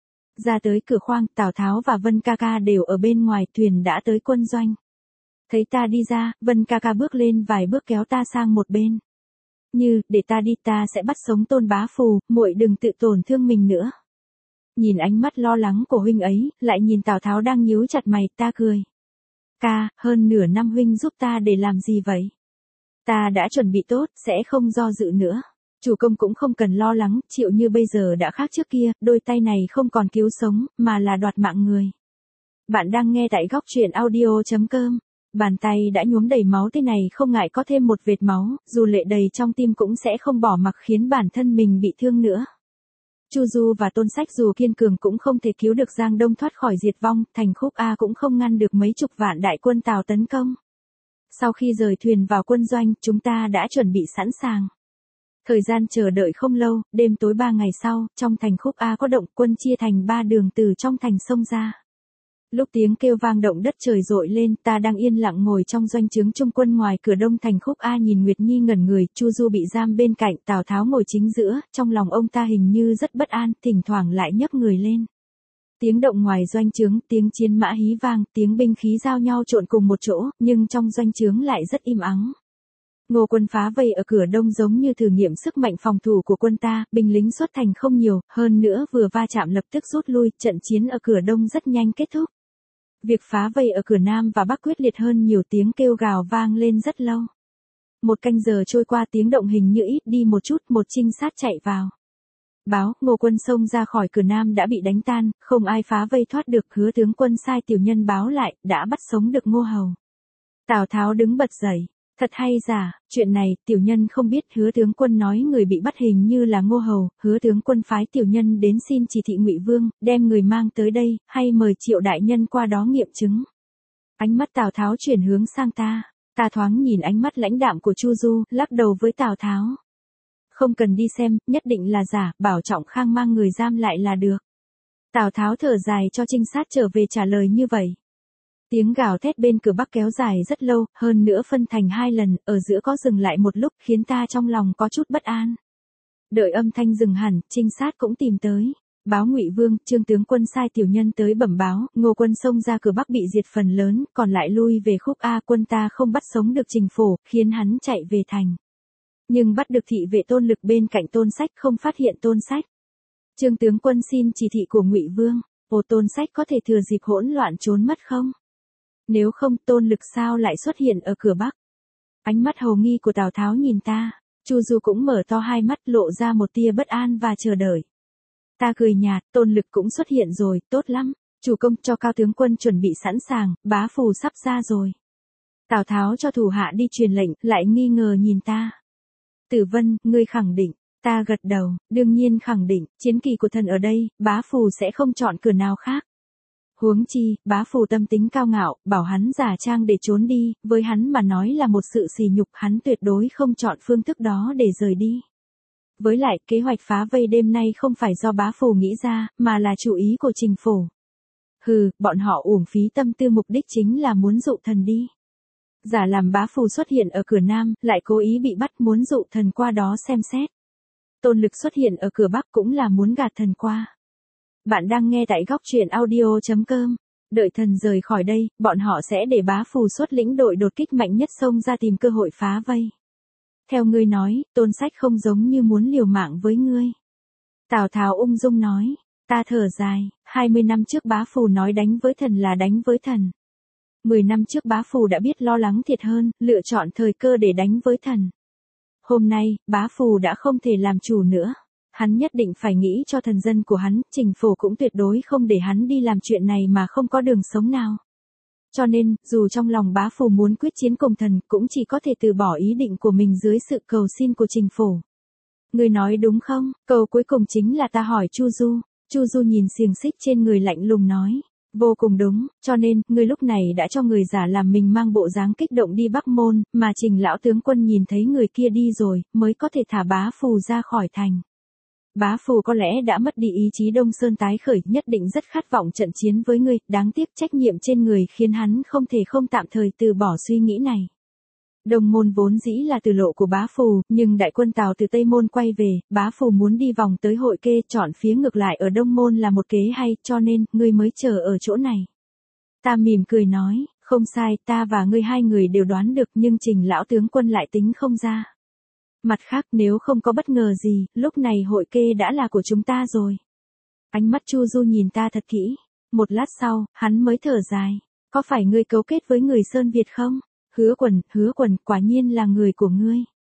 Ra tới cửa khoang, Tào Tháo và Vân ca ca đều ở bên ngoài, thuyền đã tới quân doanh. Thấy ta đi ra, Vân ca ca bước lên vài bước kéo ta sang một bên. Như, để ta đi, ta sẽ bắt sống Tôn bá phù, muội đừng tự tổn thương mình nữa. Nhìn ánh mắt lo lắng của huynh ấy, lại nhìn Tào Tháo đang nhíu chặt mày, ta cười. Ca, hơn nửa năm huynh giúp ta để làm gì vậy? Ta đã chuẩn bị tốt, sẽ không do dự nữa. Chủ công cũng không cần lo lắng, Triệu Như bây giờ đã khác trước kia, đôi tay này không còn cứu sống, mà là đoạt mạng người. Bạn đang nghe tại góc truyện audio.com. Bàn tay đã nhuốm đầy máu thế này không ngại có thêm một vệt máu, dù lệ đầy trong tim cũng sẽ không bỏ mặc khiến bản thân mình bị thương nữa. Chu Du và Tôn Sách dù kiên cường cũng không thể cứu được Giang Đông thoát khỏi diệt vong, thành Khúc A cũng không ngăn được mấy chục vạn đại quân Tào tấn công. Sau khi rời thuyền vào quân doanh, chúng ta đã chuẩn bị sẵn sàng. Thời gian chờ đợi không lâu, đêm tối 3 ngày sau, trong thành Khúc A có động, quân chia thành 3 đường từ trong thành xông ra. Lúc tiếng kêu vang động đất trời dội lên, ta đang yên lặng ngồi trong doanh trướng trung quân ngoài cửa đông thành Khúc A nhìn Nguyệt Nhi ngẩn người, Chu Du bị giam bên cạnh, Tào Tháo ngồi chính giữa, trong lòng ông ta hình như rất bất an, thỉnh thoảng lại nhấc người lên. Tiếng động ngoài doanh trướng, tiếng chiến mã hí vang, tiếng binh khí giao nhau trộn cùng một chỗ, nhưng trong doanh trướng lại rất im ắng. Ngô quân phá vây ở cửa đông giống như thử nghiệm sức mạnh phòng thủ của quân ta, binh lính xuất thành không nhiều, hơn nữa vừa va chạm lập tức rút lui, trận chiến ở cửa đông rất nhanh kết thúc. Việc phá vây ở cửa nam và bắc quyết liệt hơn nhiều, tiếng kêu gào vang lên rất lâu. Một canh giờ trôi qua, tiếng động hình như ít đi một chút, một trinh sát chạy vào. Báo, Ngô quân xông ra khỏi cửa nam đã bị đánh tan, không ai phá vây thoát được, Hứa tướng quân sai tiểu nhân báo lại, đã bắt sống được Ngô hầu. Tào Tháo đứng bật dậy. Thật hay giả, chuyện này, tiểu nhân không biết, Hứa tướng quân nói người bị bắt hình như là Ngô hầu, Hứa tướng quân phái tiểu nhân đến xin chỉ thị Ngụy Vương, đem người mang tới đây, hay mời Triệu đại nhân qua đó nghiệm chứng. Ánh mắt Tào Tháo chuyển hướng sang ta thoáng nhìn ánh mắt lãnh đạm của Chu Du, lắc đầu với Tào Tháo. Không cần đi xem, nhất định là giả, bảo Trọng Khang mang người giam lại là được. Tào Tháo thở dài cho trinh sát trở về trả lời như vậy. Tiếng gào thét bên cửa bắc kéo dài rất lâu, hơn nữa phân thành 2 lần, ở giữa có dừng lại một lúc khiến ta trong lòng có chút bất an. Đợi âm thanh dừng hẳn, trinh sát cũng tìm tới. Báo Ngụy Vương, Trương tướng quân sai tiểu nhân tới bẩm báo, Ngô quân xông ra cửa bắc bị diệt phần lớn, còn lại lui về Khúc A, quân ta không bắt sống được Trình Phổ, khiến hắn chạy về thành. Nhưng bắt được thị vệ Tôn Lực bên cạnh Tôn Sách, không phát hiện Tôn Sách. Trương tướng quân xin chỉ thị của Ngụy Vương, Tôn Sách có thể thừa dịp hỗn loạn trốn mất không? Nếu không, Tôn Lực sao lại xuất hiện ở cửa bắc? Ánh mắt hầu nghi của Tào Tháo nhìn ta, Chu Du cũng mở to hai mắt, lộ ra một tia bất an và chờ đợi. Ta cười nhạt, Tôn Lực cũng xuất hiện rồi, tốt lắm, chủ công cho Cao tướng quân chuẩn bị sẵn sàng, bá phù sắp ra rồi. Tào Tháo cho thủ hạ đi truyền lệnh, lại nghi ngờ nhìn ta. Tử Vân, ngươi khẳng định? Ta gật đầu, đương nhiên khẳng định, chiến kỳ của thần ở đây, bá phù sẽ không chọn cửa nào khác. Huống chi, bá phù tâm tính cao ngạo, bảo hắn giả trang để trốn đi, với hắn mà nói là một sự sỉ nhục, hắn tuyệt đối không chọn phương thức đó để rời đi. Với lại, kế hoạch phá vây đêm nay không phải do bá phù nghĩ ra, mà là chủ ý của Trình Phổ. Hừ, bọn họ uổng phí tâm tư, mục đích chính là muốn dụ thần đi. Giả làm bá phù xuất hiện ở cửa nam, lại cố ý bị bắt, muốn dụ thần qua đó xem xét. Tôn Lực xuất hiện ở cửa bắc cũng là muốn gạt thần qua. Bạn đang nghe tại góc truyện audio.com. Đợi thần rời khỏi đây, bọn họ sẽ để bá phù xuất lĩnh đội đột kích mạnh nhất xông ra tìm cơ hội phá vây. Theo ngươi nói, Tôn Sách không giống như muốn liều mạng với ngươi. Tào Tháo ung dung nói, ta thở dài, 20 năm trước bá phù nói đánh với thần là đánh với thần. 10 năm trước bá phù đã biết lo lắng thiệt hơn, lựa chọn thời cơ để đánh với thần. Hôm nay, bá phù đã không thể làm chủ nữa. Hắn nhất định phải nghĩ cho thần dân của hắn, Trình Phổ cũng tuyệt đối không để hắn đi làm chuyện này mà không có đường sống nào. Cho nên, dù trong lòng bá phù muốn quyết chiến cùng thần, cũng chỉ có thể từ bỏ ý định của mình dưới sự cầu xin của Trình Phổ. Ngươi nói đúng không? Câu cuối cùng chính là ta hỏi Chu Du. Chu Du nhìn xiềng xích trên người lạnh lùng nói. Vô cùng đúng, cho nên, ngươi lúc này đã cho người giả làm mình mang bộ dáng kích động đi Bắc Môn, mà Trình lão tướng quân nhìn thấy người kia đi rồi, mới có thể thả bá phù ra khỏi thành. Bá phù có lẽ đã mất đi ý chí Đông Sơn tái khởi, nhất định rất khát vọng trận chiến với ngươi, đáng tiếc trách nhiệm trên người khiến hắn không thể không tạm thời từ bỏ suy nghĩ này. Đông Môn vốn dĩ là tử lộ của bá phù, nhưng đại quân Tào từ Tây Môn quay về, bá phù muốn đi vòng tới Hội Kê, chọn phía ngược lại ở Đông Môn là một kế hay, cho nên, ngươi mới chờ ở chỗ này. Ta mỉm cười nói, không sai, ta và ngươi hai người đều đoán được, nhưng Trình lão tướng quân lại tính không ra. Mặt khác nếu không có bất ngờ gì, lúc này hội kê đã là của chúng ta rồi. Ánh mắt Chu Du nhìn ta thật kỹ. Một lát sau, hắn mới thở dài. Có phải ngươi cấu kết với người Sơn Việt không? Hứa Quần, quả nhiên là người của ngươi.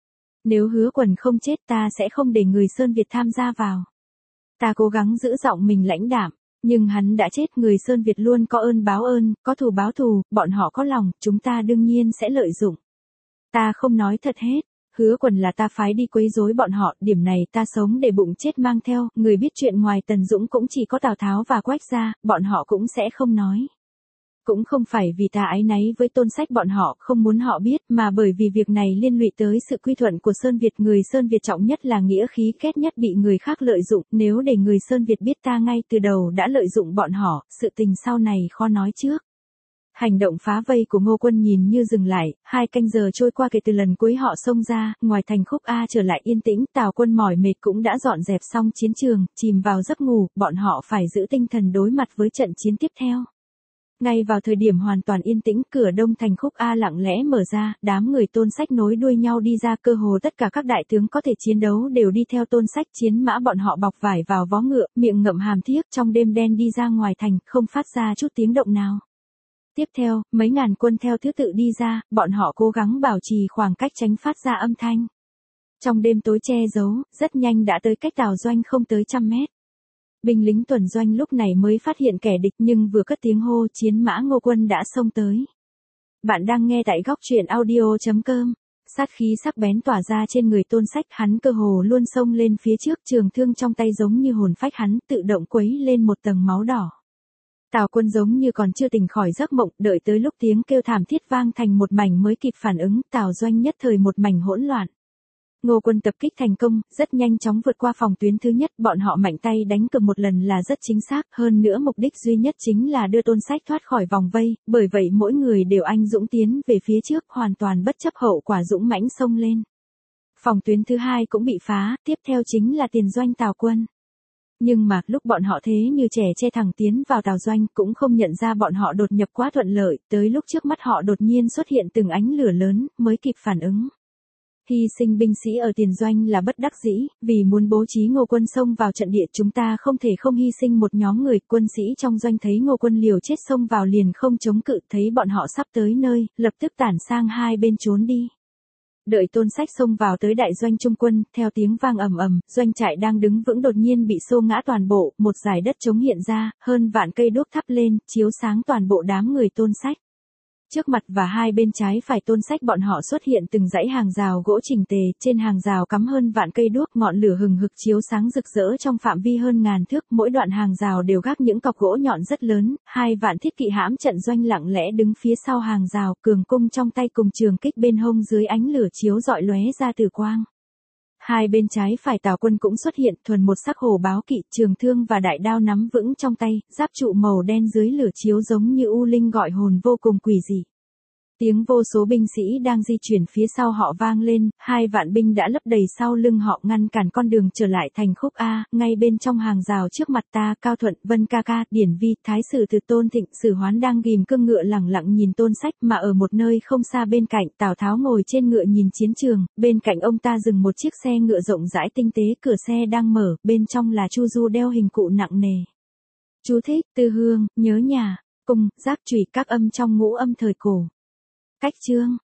Nếu Hứa Quần không chết ta sẽ không để người Sơn Việt tham gia vào. Ta cố gắng giữ giọng mình lãnh đạm, nhưng hắn đã chết, người Sơn Việt luôn có ơn báo ơn, có thù báo thù, bọn họ có lòng, chúng ta đương nhiên sẽ lợi dụng. Ta không nói thật hết. Hứa Quần là ta phái đi quấy rối bọn họ, điểm này ta sống để bụng chết mang theo, người biết chuyện ngoài Tần Dũng cũng chỉ có Tào Tháo và Quách gia, bọn họ cũng sẽ không nói. Cũng không phải vì ta áy náy với Tôn Sách bọn họ, không muốn họ biết, mà bởi vì việc này liên lụy tới sự quy thuận của Sơn Việt. Người Sơn Việt trọng nhất là nghĩa khí, ghét nhất bị người khác lợi dụng, nếu để người Sơn Việt biết ta ngay từ đầu đã lợi dụng bọn họ, sự tình sau này khó nói trước. Hành động phá vây của Ngô Quân nhìn như dừng lại, 2 canh giờ trôi qua kể từ lần cuối họ xông ra, ngoài thành Khúc A trở lại yên tĩnh, Tào Quân mỏi mệt cũng đã dọn dẹp xong chiến trường, chìm vào giấc ngủ, bọn họ phải giữ tinh thần đối mặt với trận chiến tiếp theo. Ngay vào thời điểm hoàn toàn yên tĩnh, cửa đông thành Khúc A lặng lẽ mở ra, đám người Tôn Sách nối đuôi nhau đi ra, cơ hồ tất cả các đại tướng có thể chiến đấu đều đi theo Tôn Sách. Chiến mã bọn họ bọc vải vào vó ngựa, miệng ngậm hàm thiếc, trong đêm đen đi ra ngoài thành, không phát ra chút tiếng động nào. Tiếp theo, mấy ngàn quân theo thứ tự đi ra, bọn họ cố gắng bảo trì khoảng cách tránh phát ra âm thanh. Trong đêm tối che giấu, rất nhanh đã tới cách Tào Doanh không tới 100 mét. Binh lính tuần doanh lúc này mới phát hiện kẻ địch, nhưng vừa cất tiếng hô chiến mã Ngô Quân đã xông tới. Bạn đang nghe tại góc truyện audio.com. Sát khí sắc bén tỏa ra trên người Tôn Sách, hắn cơ hồ luôn xông lên phía trước, trường thương trong tay giống như hồn phách hắn, tự động quấy lên một tầng máu đỏ. Tào Quân giống như còn chưa tỉnh khỏi giấc mộng, đợi tới lúc tiếng kêu thảm thiết vang thành một mảnh mới kịp phản ứng, Tào Doanh nhất thời một mảnh hỗn loạn. Ngô Quân tập kích thành công, rất nhanh chóng vượt qua phòng tuyến thứ nhất, bọn họ mạnh tay đánh cược một lần là rất chính xác, hơn nữa mục đích duy nhất chính là đưa Tôn Sách thoát khỏi vòng vây, bởi vậy mỗi người đều anh dũng tiến về phía trước, hoàn toàn bất chấp hậu quả dũng mãnh xông lên. Phòng tuyến thứ hai cũng bị phá, tiếp theo chính là tiền doanh Tào Quân. Nhưng mà, lúc bọn họ thế như trẻ che thẳng tiến vào Tào Doanh, cũng không nhận ra bọn họ đột nhập quá thuận lợi, tới lúc trước mắt họ đột nhiên xuất hiện từng ánh lửa lớn, mới kịp phản ứng. Hy sinh binh sĩ ở tiền doanh là bất đắc dĩ, vì muốn bố trí Ngô Quân xông vào trận địa, chúng ta không thể không hy sinh một nhóm người. Quân sĩ trong doanh thấy Ngô Quân liều chết xông vào liền không chống cự, thấy bọn họ sắp tới nơi, lập tức tản sang hai bên trốn đi. Đợi Tôn Sách xông vào tới đại doanh Trung quân, theo tiếng vang ầm ầm, doanh trại đang đứng vững đột nhiên bị xô ngã toàn bộ, một dải đất trống hiện ra, hơn vạn cây đuốc thắp lên, chiếu sáng toàn bộ đám người Tôn Sách. Trước mặt và hai bên trái phải Tôn Sách bọn họ xuất hiện từng dãy hàng rào gỗ chỉnh tề, trên hàng rào cắm hơn vạn cây đuốc, ngọn lửa hừng hực chiếu sáng rực rỡ trong phạm vi hơn ngàn thước, mỗi đoạn hàng rào đều gác những cọc gỗ nhọn rất lớn, 2 vạn thiết kỵ hãm trận doanh lặng lẽ đứng phía sau hàng rào, cường cung trong tay cùng trường kích bên hông dưới ánh lửa chiếu rọi lóe ra tử quang. Hai bên trái phải Tào Quân cũng xuất hiện, thuần một sắc hổ báo kỵ, trường thương và đại đao nắm vững trong tay, giáp trụ màu đen dưới lửa chiếu giống như u linh gọi hồn vô cùng quỷ dị. Tiếng vô số binh sĩ đang di chuyển phía sau họ vang lên, 2 vạn binh đã lấp đầy sau lưng họ, ngăn cản con đường trở lại thành Khúc A, ngay bên trong hàng rào trước mặt ta, Cao Thuận, Vân ca ca, Điển Vi, Thái sử từ Tôn Thịnh, Sử Hoán đang ghìm cương ngựa lẳng lặng nhìn Tôn Sách, mà ở một nơi không xa bên cạnh, Tào Tháo ngồi trên ngựa nhìn chiến trường, bên cạnh ông ta dừng một chiếc xe ngựa rộng rãi tinh tế, cửa xe đang mở, bên trong là Chu Du đeo hình cụ nặng nề. Chú thích: Tư hương, nhớ nhà, cung, giáp chùy, các âm trong ngũ âm thời cổ. Cách chương